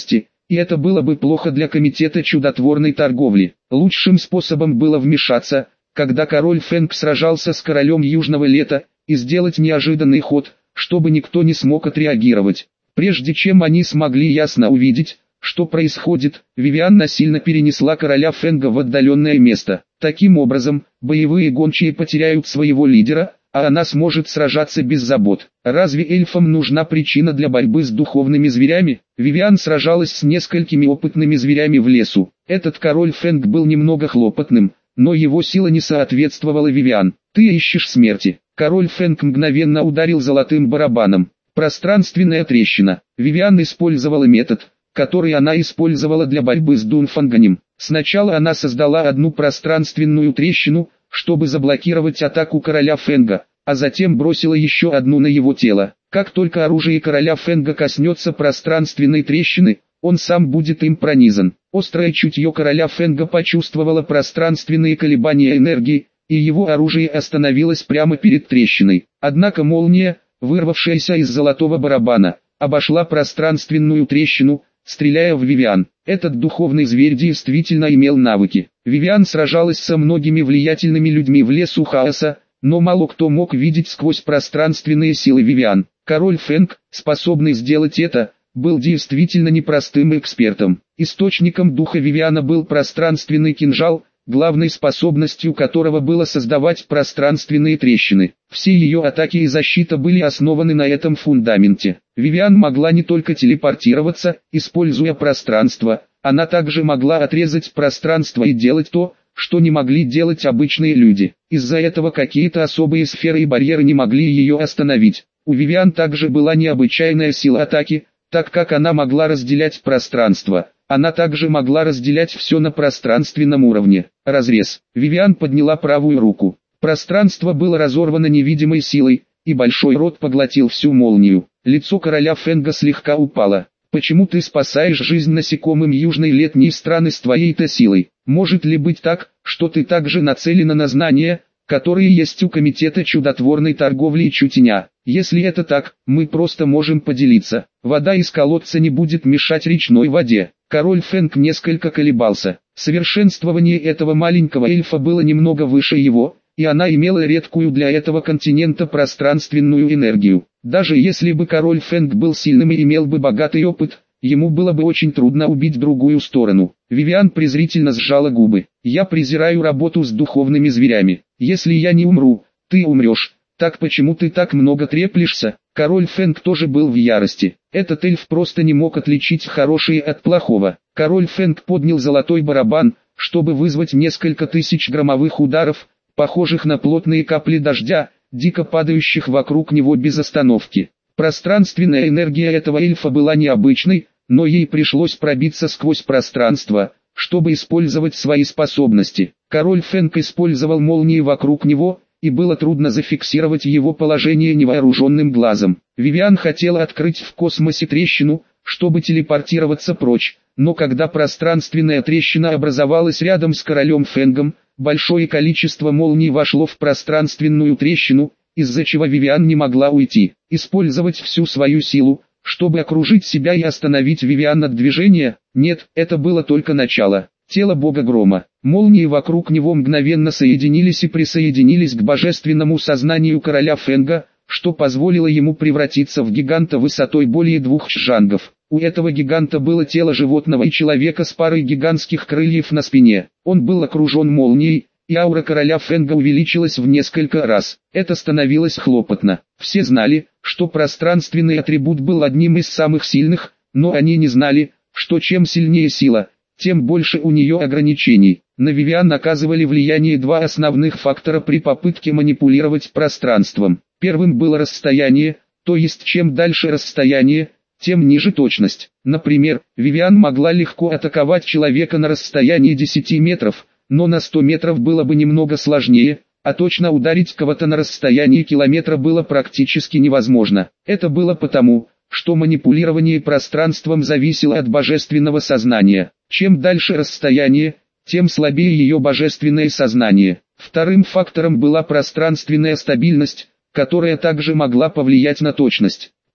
[SPEAKER 1] и это было бы плохо для комитета чудотворной торговли. Лучшим способом было вмешаться, когда король Фэнг сражался с королем Южного Лета, и сделать неожиданный ход, чтобы никто не смог отреагировать. Прежде чем они смогли ясно увидеть, что происходит, Вивиан насильно перенесла короля Фэнга в отдаленное место. Таким образом, боевые гончие потеряют своего лидера, а она сможет сражаться без забот. Разве эльфам нужна причина для борьбы с духовными зверями? Вивиан сражалась с несколькими опытными зверями в лесу. Этот король Фэнг был немного хлопотным, но его сила не соответствовала Вивиан. «Ты ищешь смерти». Король Фэнг мгновенно ударил золотым барабаном. Пространственная трещина. Вивиан использовала метод, который она использовала для борьбы с Дунфанганем. Сначала она создала одну пространственную трещину, чтобы заблокировать атаку короля Фэнга, а затем бросила еще одну на его тело. Как только оружие короля Фэнга коснется пространственной трещины, он сам будет им пронизан. Острое чутье короля Фэнга почувствовало пространственные колебания энергии, и его оружие остановилось прямо перед трещиной. Однако молния, вырвавшаяся из золотого барабана, обошла пространственную трещину, стреляя в Вивиан. Этот духовный зверь действительно имел навыки. Вивиан сражалась со многими влиятельными людьми в лесу хаоса, но мало кто мог видеть сквозь пространственные силы Вивиан. Король Фэнг, способный сделать это, был действительно непростым экспертом. Источником духа Вивиана был пространственный кинжал, главной способностью которого было создавать пространственные трещины. Все ее атаки и защита были основаны на этом фундаменте. Вивиан могла не только телепортироваться, используя пространство, она также могла отрезать пространство и делать то, что не могли делать обычные люди. Из-за этого какие-то особые сферы и барьеры не могли ее остановить. У Вивиан также была необычайная сила атаки, так как она могла разделять пространство. Она также могла разделять все на пространственном уровне. Разрез. Вивиан подняла правую руку. Пространство было разорвано невидимой силой, и большой рот поглотил всю молнию. Лицо короля Фэнга слегка упало. «Почему ты спасаешь жизнь насекомым южной летней страны с твоей-то силой? Может ли быть так, что ты также нацелена на знания, которые есть у комитета чудотворной торговли и чутья? Если это так, мы просто можем поделиться. Вода из колодца не будет мешать речной воде». Король Фэнг несколько колебался. Совершенствование этого маленького эльфа было немного выше его, и она имела редкую для этого континента пространственную энергию. Даже если бы король Фэнг был сильным и имел бы богатый опыт, ему было бы очень трудно убить другую сторону. Вивиан презрительно сжала губы. «Я презираю работу с духовными зверями. Если я не умру, ты умрешь. Так почему ты так много треплешься?» Король Фэнг тоже был в ярости. Этот эльф просто не мог отличить хорошее от плохого. Король Фэнг поднял золотой барабан, чтобы вызвать несколько тысяч громовых ударов, похожих на плотные капли дождя, дико падающих вокруг него без остановки. Пространственная энергия этого эльфа была необычной, но ей пришлось пробиться сквозь пространство, чтобы использовать свои способности. Король Фэнг использовал молнии вокруг него, и было трудно зафиксировать его положение невооруженным глазом. Вивиан хотела открыть в космосе трещину, чтобы телепортироваться прочь, но когда пространственная трещина образовалась рядом с королем Фэнгом, большое количество молний вошло в пространственную трещину, из-за чего Вивиан не могла уйти. Использовать всю свою силу, чтобы окружить себя и остановить Вивиан от движения? Нет, это было только начало. Тело бога грома. Молнии вокруг него мгновенно соединились и присоединились к божественному сознанию короля Фэнга, что позволило ему превратиться в гиганта высотой более 2 джангов. У этого гиганта было тело животного и человека с парой гигантских крыльев на спине. Он был окружен молнией, и аура короля Фэнга увеличилась в несколько раз. Это становилось хлопотно. Все знали, что пространственный атрибут был одним из самых сильных, но они не знали, что чем сильнее сила, тем больше у нее ограничений. На Вивиан оказывали влияние два основных фактора при попытке манипулировать пространством. Первым было расстояние, то есть чем дальше расстояние, тем ниже точность. Например, Вивиан могла легко атаковать человека на расстоянии 10 метров, но на 100 метров было бы немного сложнее, а точно ударить кого-то на расстоянии километра было практически невозможно. Это было потому, что манипулирование пространством зависело от божественного сознания. Чем дальше расстояние, тем слабее ее божественное сознание. Вторым фактором была пространственная стабильность, которая также могла повлиять на точность.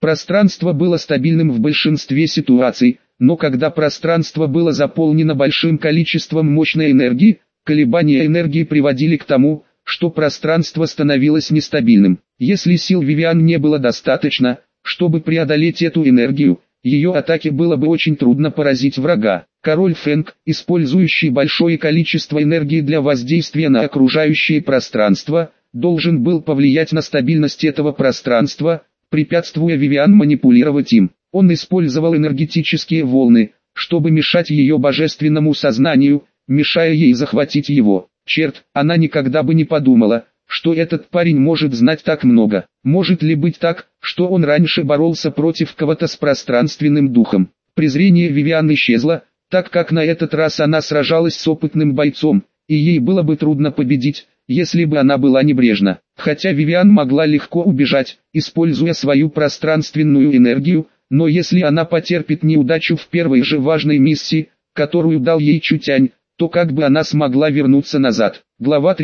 [SPEAKER 1] Пространство было стабильным в большинстве ситуаций, но когда пространство было заполнено большим количеством мощной энергии, колебания энергии приводили к тому, что пространство становилось нестабильным. Если сил Вивиан не было достаточно, чтобы преодолеть эту энергию, ее атаке было бы очень трудно поразить врага. Король Фэнг, использующий большое количество энергии для воздействия на окружающее пространство, должен был повлиять на стабильность этого пространства, препятствуя Вивиан манипулировать им. Он использовал энергетические волны, чтобы мешать ее божественному сознанию, мешая ей захватить его. Черт, она никогда бы не подумала, что этот парень может знать так много. Может ли быть так, что он раньше боролся против кого-то с пространственным духом? Презрение Вивиан исчезло, так как на этот раз она сражалась с опытным бойцом, и ей было бы трудно победить, если бы она была небрежна. Хотя Вивиан могла легко убежать, используя свою пространственную энергию, но если она потерпит неудачу в первой же важной миссии, которую дал ей Чутянь, то как бы она смогла вернуться назад? Глава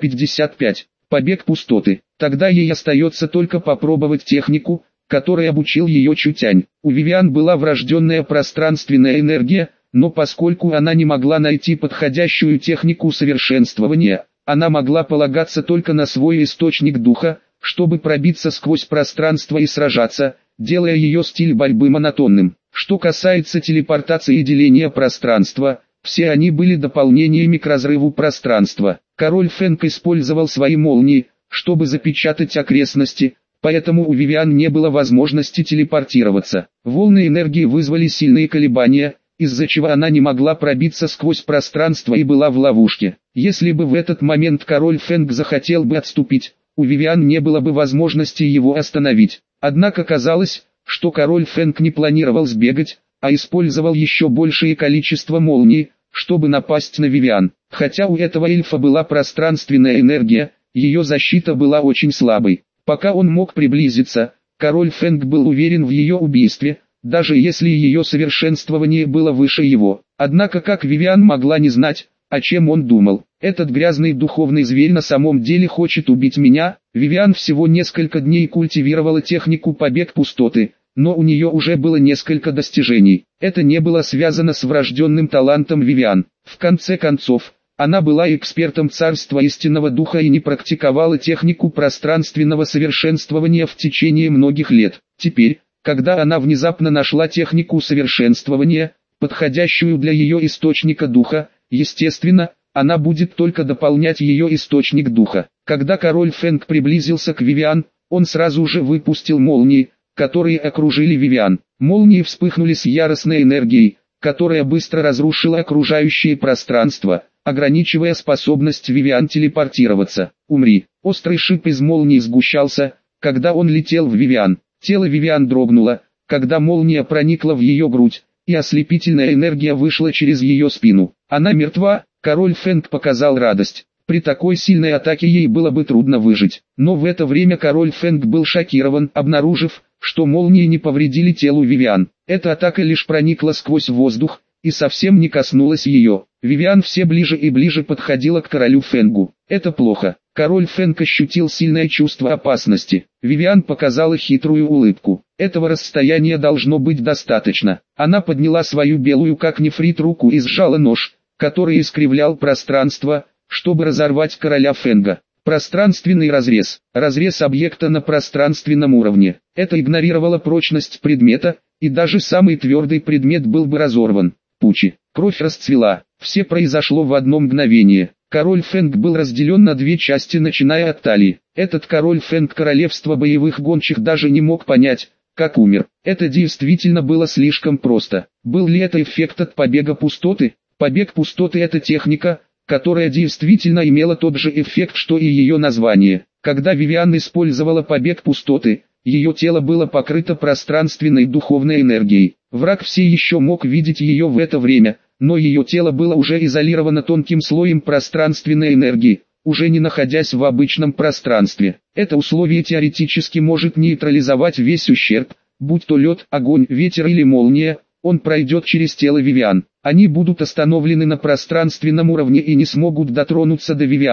[SPEAKER 1] 355. Побег пустоты. Тогда ей остается только попробовать технику, которой обучил ее Чутянь. У Вивиан была врожденная пространственная энергия, но поскольку она не могла найти подходящую технику совершенствования, она могла полагаться только на свой источник духа, чтобы пробиться сквозь пространство и сражаться, делая ее стиль борьбы монотонным. Что касается телепортации и деления пространства, все они были дополнениями к разрыву пространства. Король Фэнг использовал свои молнии, чтобы запечатать окрестности, поэтому у Вивиан не было возможности телепортироваться. Волны энергии вызвали сильные колебания, из-за чего она не могла пробиться сквозь пространство и была в ловушке. Если бы в этот момент король Фэнг захотел бы отступить, у Вивиан не было бы возможности его остановить. Однако казалось, что король Фэнг не планировал сбегать, а использовал еще большее количество молний, чтобы напасть на Вивиан. Хотя у этого эльфа была пространственная энергия, ее защита была очень слабой. Пока он мог приблизиться, король Фэнг был уверен в ее убийстве, даже если ее совершенствование было выше его. Однако как Вивиан могла не знать, о чем он думал? Этот грязный духовный зверь на самом деле хочет убить меня. Вивиан всего несколько дней культивировала технику побег пустоты, но у нее уже было несколько достижений. Это не было связано с врожденным талантом Вивиан. В конце концов, она была экспертом царства истинного духа и не практиковала технику пространственного совершенствования в течение многих лет. Теперь, когда она внезапно нашла технику совершенствования, подходящую для ее источника духа, естественно, она будет только дополнять ее источник духа. Когда король Фэнг приблизился к Вивиан, он сразу же выпустил молнии, которые окружили Вивиан. Молнии вспыхнули с яростной энергией, которая быстро разрушила окружающее пространство, ограничивая способность Вивиан телепортироваться. «Умри!» Острый шип из молнии сгущался, когда он летел в Вивиан. Тело Вивиан дрогнуло, когда молния проникла в ее грудь, и ослепительная энергия вышла через ее спину. Она мертва. Король Фэнг показал радость. При такой сильной атаке ей было бы трудно выжить. Но в это время король Фэнг был шокирован, обнаружив, что молнии не повредили телу Вивиан. Эта атака лишь проникла сквозь воздух, и совсем не коснулась ее. Вивиан все ближе и ближе подходила к королю Фэнгу. Это плохо. Король Фэнг ощутил сильное чувство опасности. Вивиан показала хитрую улыбку. Этого расстояния должно быть достаточно. Она подняла свою белую как нефрит руку и сжала нож, который искривлял пространство, чтобы разорвать короля Фэнга. Пространственный разрез. Разрез объекта на пространственном уровне. Это игнорировало прочность предмета, и даже самый твердый предмет был бы разорван. Пучи. Кровь расцвела. Все произошло в одно мгновение. Король Фэнг был разделен на две части, начиная от талии. Этот король Фэнг королевства боевых гончих даже не мог понять, как умер. Это действительно было слишком просто. Был ли это эффект от побега пустоты? Побег пустоты — это техника, которая действительно имела тот же эффект, что и ее название. Когда Вивиан использовала побег пустоты, ее тело было покрыто пространственной духовной энергией. Враг все еще мог видеть ее в это время, но ее тело было уже изолировано тонким слоем пространственной энергии, уже не находясь в обычном пространстве. Это условие теоретически может нейтрализовать весь ущерб, будь то лед, огонь, ветер или молния. Он пройдет через тело Вивиан. Они будут остановлены на пространственном уровне и не смогут дотронуться до Вивиан,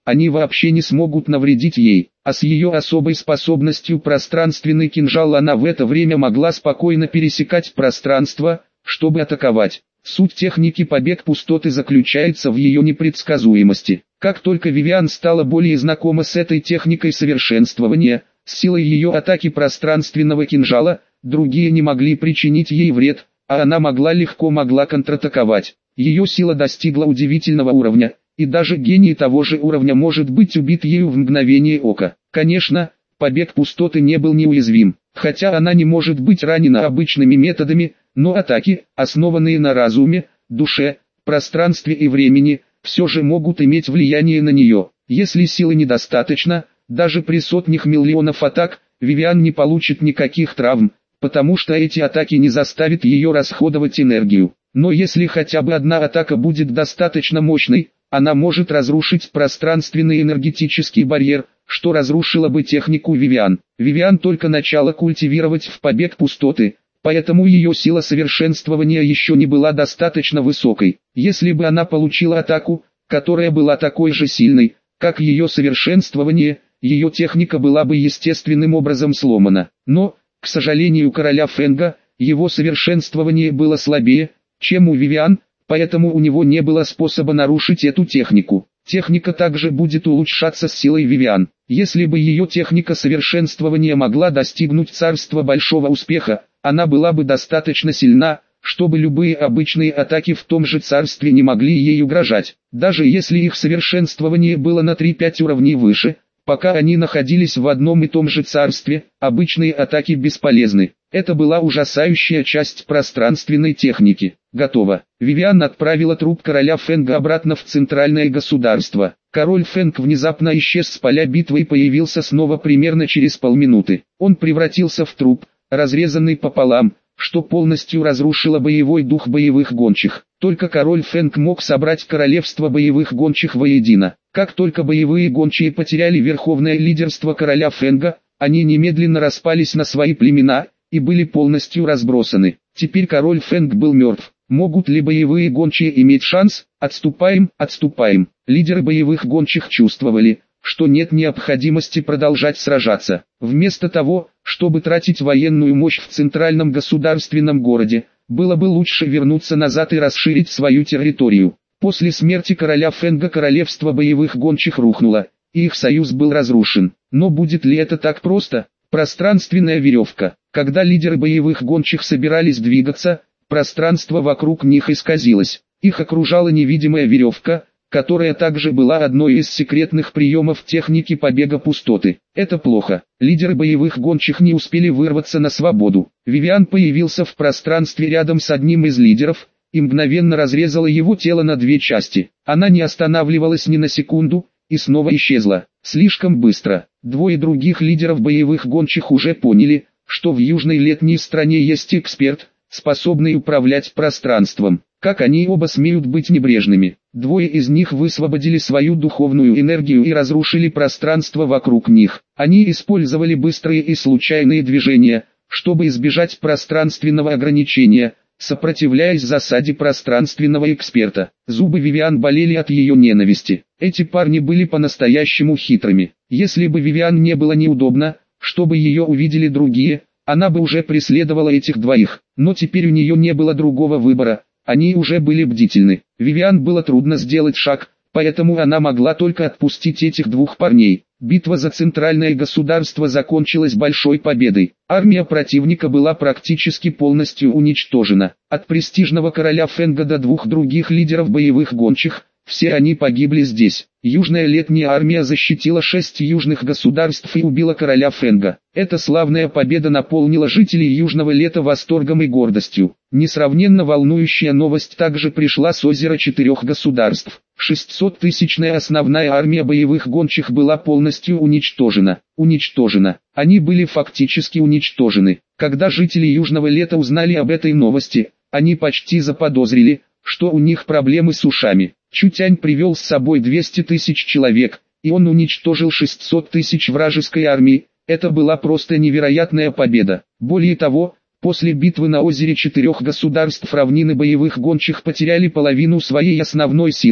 [SPEAKER 1] они вообще не смогут навредить ей, а с ее особой способностью пространственный кинжал она в это время могла спокойно пересекать пространство, чтобы атаковать. Суть техники побег пустоты заключается в ее непредсказуемости. Как только Вивиан стала более знакома с этой техникой совершенствования, с силой ее атаки пространственного кинжала, другие не могли причинить ей вред, а она легко контратаковать. Ее сила достигла удивительного уровня, и даже гений того же уровня может быть убит ею в мгновение ока. Конечно, побег пустоты не был неуязвим, хотя она не может быть ранена обычными методами, но атаки, основанные на разуме, душе, пространстве и времени, все же могут иметь влияние на нее. Если силы недостаточно, даже при сотнях миллионов атак, Вивиан не получит никаких травм, потому что эти атаки не заставят ее расходовать энергию. Но если хотя бы одна атака будет достаточно мощной, она может разрушить пространственный энергетический барьер, что разрушило бы технику Вивиан. Вивиан только начала культивировать в побег пустоты, поэтому ее сила совершенствования еще не была достаточно высокой. Если бы она получила атаку, которая была такой же сильной, как ее совершенствование, ее техника была бы естественным образом сломана. Но, к сожалению, короля Фэнга, его совершенствование было слабее, чем у Вивиан, поэтому у него не было способа нарушить эту технику. Техника также будет улучшаться с силой Вивиан. Если бы ее техника совершенствования могла достигнуть царства большого успеха, она была бы достаточно сильна, чтобы любые обычные атаки в том же царстве не могли ей угрожать. Даже если их совершенствование было на 3-5 уровней выше, пока они находились в одном и том же царстве, обычные атаки бесполезны. Это была ужасающая часть пространственной техники. Готово. Вивиан отправила труп короля Фэнга обратно в центральное государство. Король Фэнг внезапно исчез с поля битвы и появился снова примерно через полминуты. Он превратился в труп, разрезанный пополам, что полностью разрушило боевой дух боевых гончих. Только король Фэнг мог собрать королевство боевых гончих воедино. Как только боевые гончие потеряли верховное лидерство короля Фэнга, они немедленно распались на свои племена и были полностью разбросаны. Теперь король Фэнг был мертв. Могут ли боевые гончие иметь шанс? Отступаем, отступаем. Лидеры боевых гончих чувствовали, что нет необходимости продолжать сражаться. Вместо того, чтобы тратить военную мощь в центральном государственном городе, было бы лучше вернуться назад и расширить свою территорию. После смерти короля Фэнга королевство боевых гончих рухнуло, и их союз был разрушен. Но будет ли это так просто? Пространственная веревка. Когда лидеры боевых гончих собирались двигаться, пространство вокруг них исказилось. Их окружала невидимая веревка, которая также была одной из секретных приемов техники побега пустоты. Это плохо. Лидеры боевых гончих не успели вырваться на свободу. Вивиан появился в пространстве рядом с одним из лидеров и мгновенно разрезала его тело на две части. Она не останавливалась ни на секунду и снова исчезла. Слишком быстро. Двое других лидеров боевых гончих уже поняли, что в южной летней стране есть эксперт, способный управлять пространством. Как они оба смеют быть небрежными? Двое из них высвободили свою духовную энергию и разрушили пространство вокруг них. Они использовали быстрые и случайные движения, чтобы избежать пространственного ограничения, сопротивляясь засаде пространственного эксперта. Зубы Вивиан болели от ее ненависти. Эти парни были по-настоящему хитрыми. Если бы Вивиан не было неудобно, чтобы ее увидели другие, она бы уже преследовала этих двоих. Но теперь у нее не было другого выбора. Они уже были бдительны. Вивиан было трудно сделать шаг, поэтому она могла только отпустить этих двух парней. Битва за центральное государство закончилась большой победой. Армия противника была практически полностью уничтожена. От престижного короля Фэнга до двух других лидеров боевых гончих, все они погибли здесь. Южная летняя армия защитила 6 южных государств и убила короля Фэнга. Эта славная победа наполнила жителей Южного Лета восторгом и гордостью. Несравненно волнующая новость также пришла с озера 4 государств. 600-тысячная основная армия боевых гончих была полностью уничтожена. Они были фактически уничтожены. Когда жители Южного Лета узнали об этой новости, они почти заподозрили, что у них проблемы с ушами. Чутянь привел с собой 200 тысяч человек, и он уничтожил 600 тысяч вражеской армии. Это была просто невероятная победа. Более того, после битвы на озере 4 государств равнины боевых гончих потеряли половину своей основной силы,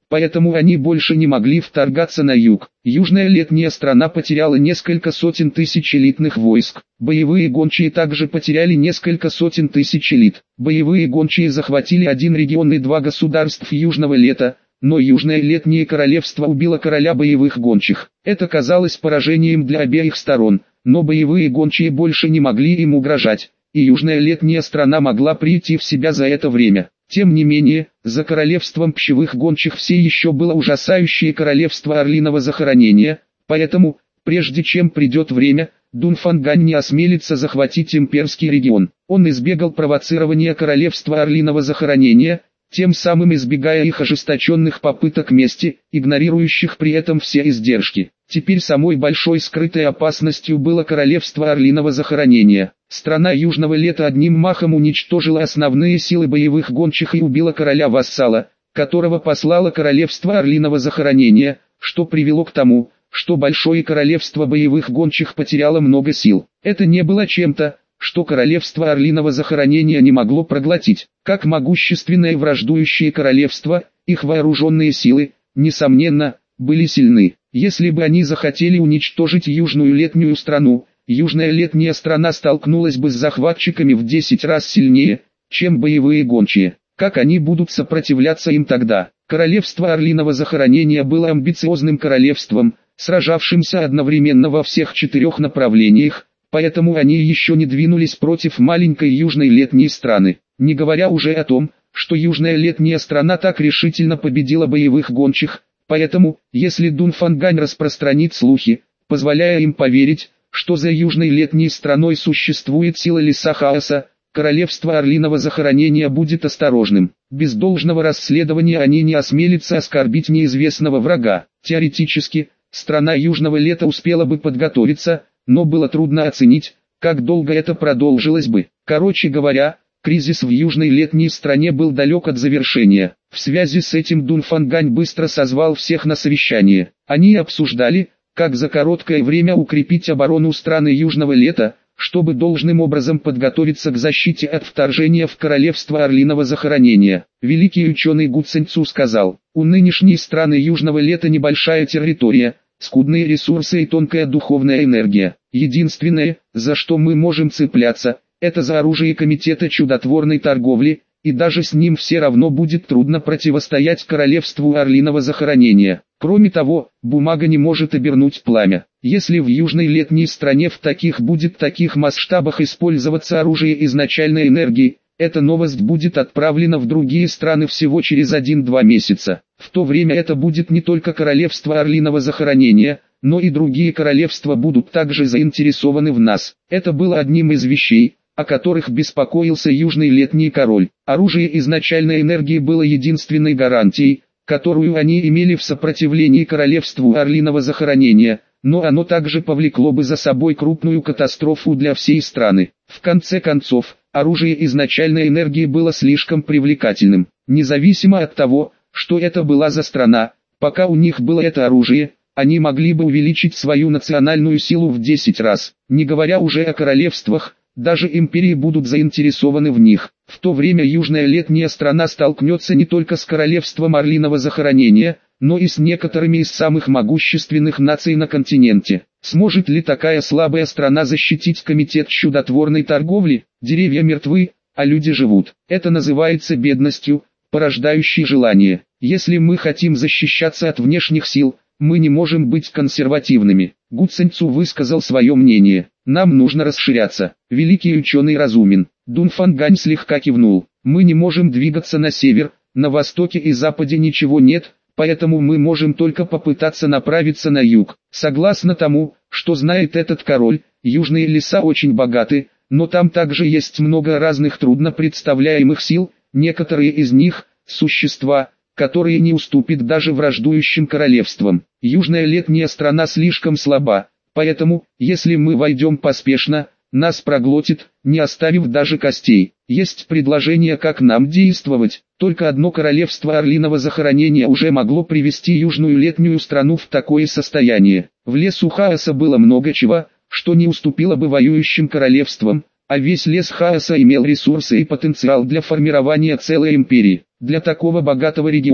[SPEAKER 1] поэтому они больше не могли вторгаться на юг. Южная летняя страна потеряла несколько сотен тысяч элитных войск. Боевые гончие также потеряли несколько сотен тысяч элит. Боевые гончие захватили один регион и два государств Южного лета, но Южное летнее королевство убило короля боевых гончих. Это казалось поражением для обеих сторон, но боевые гончие больше не могли им угрожать, и Южная летняя страна могла прийти в себя за это время. Тем не менее, за королевством пчевых гончих все еще было ужасающее королевство орлиного захоронения, поэтому, прежде чем придет время, Дунфангань не осмелится захватить имперский регион. Он избегал провоцирования королевства орлиного захоронения, тем самым избегая их ожесточенных попыток мести, игнорирующих при этом все издержки. Теперь самой большой скрытой опасностью было королевство орлиного захоронения. Страна Южного лета одним махом уничтожила основные силы боевых гончих и убила короля-вассала, которого послало королевство орлиного захоронения, что привело к тому, что большое королевство боевых гончих потеряло много сил. Это не было чем-то, что королевство орлиного захоронения не могло проглотить. Как могущественное враждующее королевство, их вооруженные силы, несомненно, были сильны. Если бы они захотели уничтожить южную летнюю страну, южная летняя страна столкнулась бы с захватчиками в 10 раз сильнее, чем боевые гончие. Как они будут сопротивляться им тогда? Королевство орлиного захоронения было амбициозным королевством, сражавшимся одновременно во всех 4 направлениях, поэтому они еще не двинулись против маленькой южной летней страны. Не говоря уже о том, что южная летняя страна так решительно победила боевых гончих, поэтому, если Дунфангань распространит слухи, позволяя им поверить, что за южной летней страной существует сила леса хаоса, королевство орлиного захоронения будет осторожным. Без должного расследования они не осмелятся оскорбить неизвестного врага. Теоретически, страна южного лета успела бы подготовиться, но было трудно оценить, как долго это продолжилось бы. Короче говоря, кризис в южной летней стране был далек от завершения. В связи с этим Дунфангань быстро созвал всех на совещание. Они обсуждали, как за короткое время укрепить оборону страны южного лета, чтобы должным образом подготовиться к защите от вторжения в королевство орлиного захоронения. Великий ученый Гу Циньцу сказал: у нынешней страны южного лета небольшая территория, скудные ресурсы и тонкая духовная энергия. Единственное, за что мы можем цепляться, это за оружие комитета чудотворной торговли, и даже с ним все равно будет трудно противостоять королевству орлиного захоронения. Кроме того, бумага не может обернуть пламя. Если в южной летней стране в таких масштабах использоваться оружие изначальной энергии, эта новость будет отправлена в другие страны всего через 1-2 месяца. В то время это будет не только королевство орлиного захоронения, но и другие королевства будут также заинтересованы в нас. Это было одним из вещей, о которых беспокоился южный летний король. Оружие изначальной энергии было единственной гарантией, которую они имели в сопротивлении королевству орлиного захоронения, но оно также повлекло бы за собой крупную катастрофу для всей страны. В конце концов, оружие изначальной энергии было слишком привлекательным. Независимо от того, что это была за страна, пока у них было это оружие, они могли бы увеличить свою национальную силу в 10 раз. Не говоря уже о королевствах, даже империи будут заинтересованы в них. В то время южная летняя страна столкнется не только с королевством орлиного захоронения, но и с некоторыми из самых могущественных наций на континенте. Сможет ли такая слабая страна защитить комитет чудотворной торговли? Деревья мертвы, а люди живут. Это называется бедностью, порождающей желание. Если мы хотим защищаться от внешних сил, мы не можем быть консервативными. Гу Циньцу высказал свое мнение. Нам нужно расширяться. Великий ученый разумен. Дунфангань слегка кивнул. Мы не можем двигаться на север, на востоке и западе ничего нет, поэтому мы можем только попытаться направиться на юг. Согласно тому, что знает этот король, южные леса очень богаты, но там также есть много разных трудно представляемых сил, некоторые из них – существа, которые не уступят даже враждующим королевствам. Южная летняя страна слишком слаба, поэтому, если мы войдем поспешно, нас проглотит, не оставив даже костей. Есть предложение, как нам действовать. Только одно королевство орлиного захоронения уже могло привести южную летнюю страну в такое состояние. В лесу хаоса было много чего, что не уступило бы воюющим королевствам, а весь лес хаоса имел ресурсы и потенциал для формирования целой империи. Для такого богатого региона,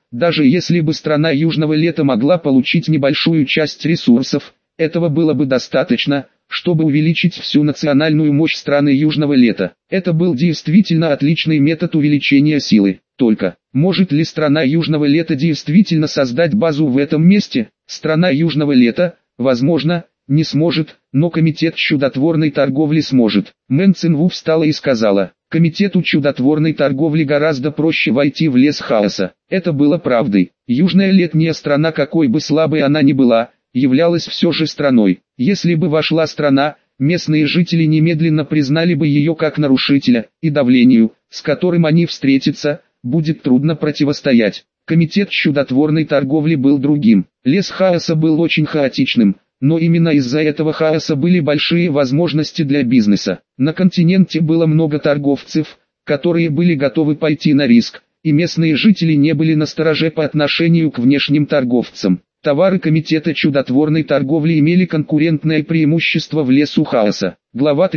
[SPEAKER 1] даже если бы страна Южного Лета могла получить небольшую часть ресурсов, этого было бы достаточно, чтобы увеличить всю национальную мощь страны Южного Лета. Это был действительно отличный метод увеличения силы. Только, может ли страна Южного Лета действительно создать базу в этом месте? Страна Южного Лета, возможно, не сможет, но комитет чудотворной торговли сможет. Мэн Цинву встала и сказала: комитету чудотворной торговли гораздо проще войти в лес хаоса. Это было правдой. Южная летняя страна, какой бы слабой она ни была, являлась все же страной. Если бы вошла страна, местные жители немедленно признали бы ее как нарушителя, и давлению, с которым они встретятся, будет трудно противостоять. Комитет чудотворной торговли был другим. Лес хаоса был очень хаотичным, но именно из-за этого хаоса были большие возможности для бизнеса. На континенте было много торговцев, которые были готовы пойти на риск, и местные жители не были настороже по отношению к внешним торговцам. Товары комитета чудотворной торговли имели конкурентное преимущество в лесу хаоса. Глава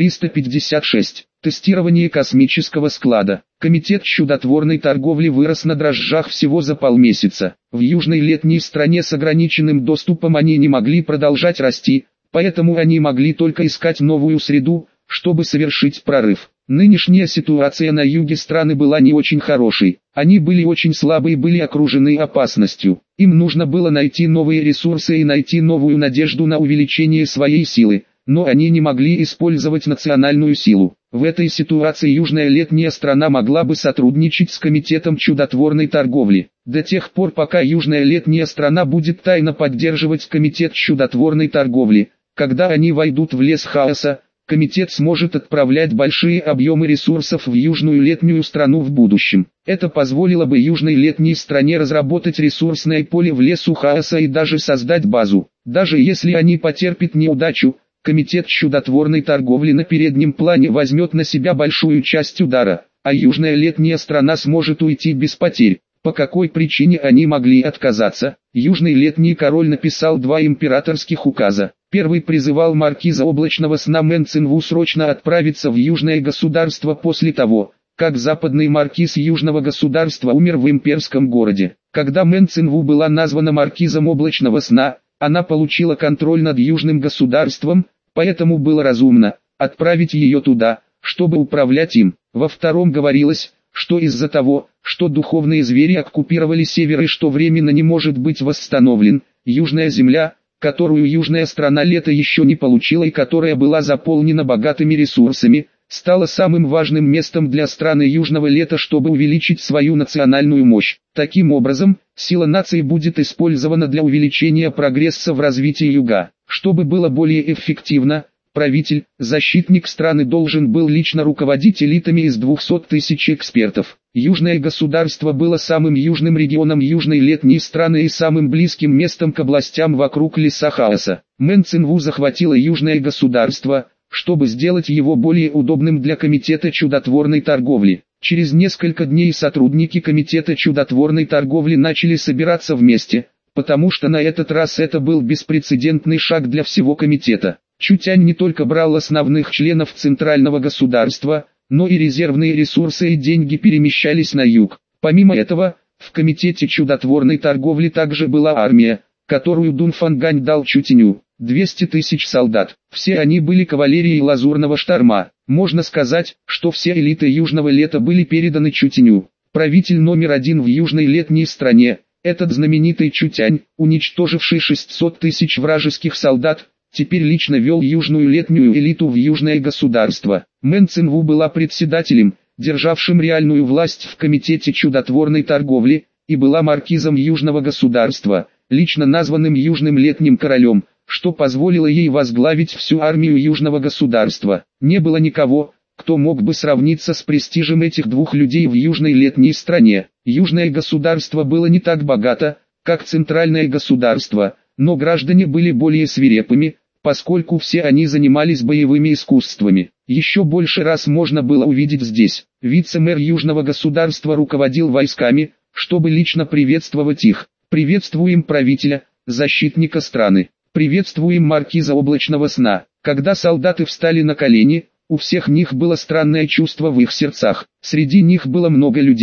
[SPEAKER 1] 356. Тестирование космического склада. Комитет чудотворной торговли вырос на дрожжах всего за полмесяца. В южной летней стране с ограниченным доступом они не могли продолжать расти, поэтому они могли только искать новую среду, чтобы совершить прорыв. Нынешняя ситуация на юге страны была не очень хорошей. Они были очень слабы и были окружены опасностью. Им нужно было найти новые ресурсы и найти новую надежду на увеличение своей силы, но они не могли использовать национальную силу. В этой ситуации южная летняя страна могла бы сотрудничать с комитетом чудотворной торговли. До тех пор, пока южная летняя страна будет тайно поддерживать комитет чудотворной торговли, когда они войдут в лес хаоса, комитет сможет отправлять большие объемы ресурсов в южную летнюю страну в будущем. Это позволило бы южной летней стране разработать ресурсное поле в лесу хаоса и даже создать базу. Даже если они потерпят неудачу, комитет чудотворной торговли на переднем плане возьмет на себя большую часть удара, а южная летняя страна сможет уйти без потерь. По какой причине они могли отказаться? Южный летний король написал 2 императорских указа. Первый призывал маркиза облачного сна Мэн Цинву срочно отправиться в южное государство после того, как западный маркиз южного государства умер в имперском городе. Когда Мэн Цинву была названа маркизом облачного сна, она получила контроль над южным государством, поэтому было разумно отправить ее туда, чтобы управлять им. Во втором говорилось, что из-за того, что духовные звери оккупировали север и что временно не может быть восстановлен, южная земля, которую южная страна лета еще не получила и которая была заполнена богатыми ресурсами, стала самым важным местом для страны южного лета, чтобы увеличить свою национальную мощь. Таким образом, сила нации будет использована для увеличения прогресса в развитии юга. Чтобы было более эффективно, правитель, защитник страны должен был лично руководить элитами из 200 тысяч экспертов. Южное государство было самым южным регионом южной летней страны и самым близким местом к областям вокруг леса хаоса. Мэн Цинву захватила южное государство, чтобы сделать его более удобным для комитета чудотворной торговли. Через несколько дней сотрудники комитета чудотворной торговли начали собираться вместе, потому что на этот раз это был беспрецедентный шаг для всего комитета. Чутянь не только брал основных членов центрального государства, но и резервные ресурсы и деньги перемещались на юг. Помимо этого, в комитете чудотворной торговли также была армия, которую Дун Фангань дал Чутяню. 200 тысяч солдат. Все они были кавалерией Лазурного Шторма. Можно сказать, что все элиты Южного Лета были переданы Чутяню. Правитель номер 1 в Южной летней стране, этот знаменитый Чутянь, уничтоживший 600 тысяч вражеских солдат, теперь лично вел южную летнюю элиту в южное государство. Мэн Цинву была председателем, державшим реальную власть в комитете чудотворной торговли, и была маркизом южного государства, лично названным южным летним королем, что позволило ей возглавить всю армию южного государства. Не было никого, кто мог бы сравниться с престижем этих двух людей в южной летней стране. Южное государство было не так богато, как центральное государство, но граждане были более свирепыми, поскольку все они занимались боевыми искусствами. Еще больше раз можно было увидеть здесь. Вице-мэр южного государства руководил войсками, чтобы лично приветствовать их. Приветствуем правителя, защитника страны. Приветствуем маркиза облачного сна. Когда солдаты встали на колени, у всех них было странное чувство в их сердцах. Среди них было много людей,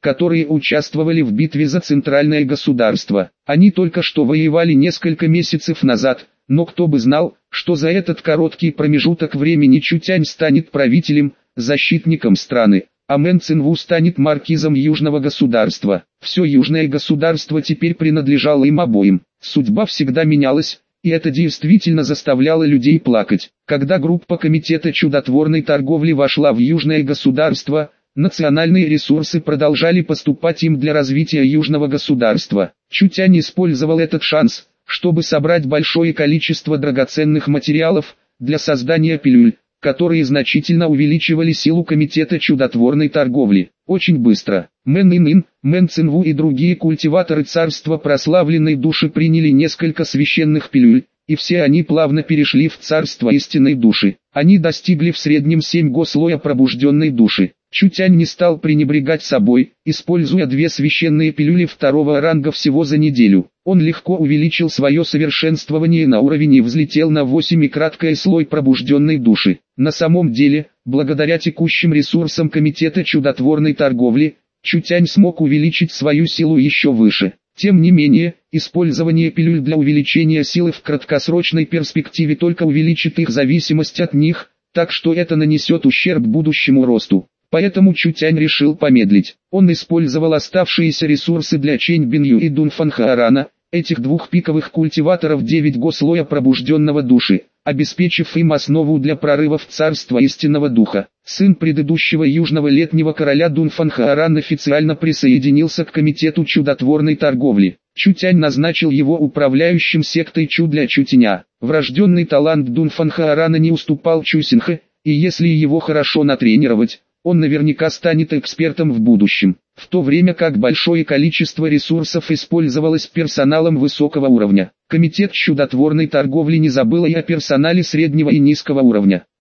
[SPEAKER 1] которые участвовали в битве за центральное государство. Они только что воевали несколько месяцев назад, но кто бы знал, что за этот короткий промежуток времени Чутянь станет правителем, защитником страны, а Мэн Цинву станет маркизом южного государства. Все южное государство теперь принадлежало им обоим. Судьба всегда менялась, и это действительно заставляло людей плакать. Когда группа комитета чудотворной торговли вошла в южное государство, национальные ресурсы продолжали поступать им для развития южного государства. Чутянь использовал этот шанс, чтобы собрать большое количество драгоценных материалов для создания пилюль, которые значительно увеличивали силу комитета чудотворной торговли. Очень быстро Мэн Инин, Мэн Цинву и другие культиваторы царства прославленной души приняли несколько священных пилюль, и все они плавно перешли в царство истинной души. Они достигли в среднем 7 слоя пробужденной души. Чутянь не стал пренебрегать собой, используя 2 священные пилюли 2-го ранга всего за неделю. Он легко увеличил свое совершенствование на уровень и взлетел на 8 краткий слой пробужденной души. На самом деле, благодаря текущим ресурсам комитета чудотворной торговли, Чутянь смог увеличить свою силу еще выше. Тем не менее, использование пилюль для увеличения силы в краткосрочной перспективе только увеличит их зависимость от них, так что это нанесет ущерб будущему росту. Поэтому Чутянь решил помедлить. Он использовал оставшиеся ресурсы для Чэнь Бинью и Дунфан Хаарана, этих 2 пиковых культиваторов 9 слоя пробужденного души, обеспечив им основу для прорыва в царство истинного духа. Сын предыдущего южного летнего короля Дунфан Хааран официально присоединился к комитету чудотворной торговли. Чутянь назначил его управляющим сектой Чу для Чутяня. Врожденный талант Дунфан Хаарана не уступал Чусинхэ, и если его хорошо натренировать, он наверняка станет экспертом в будущем, в то время как большое количество ресурсов использовалось персоналом высокого уровня. Комитет чудотворной торговли не забыл и о персонале среднего и низкого уровня.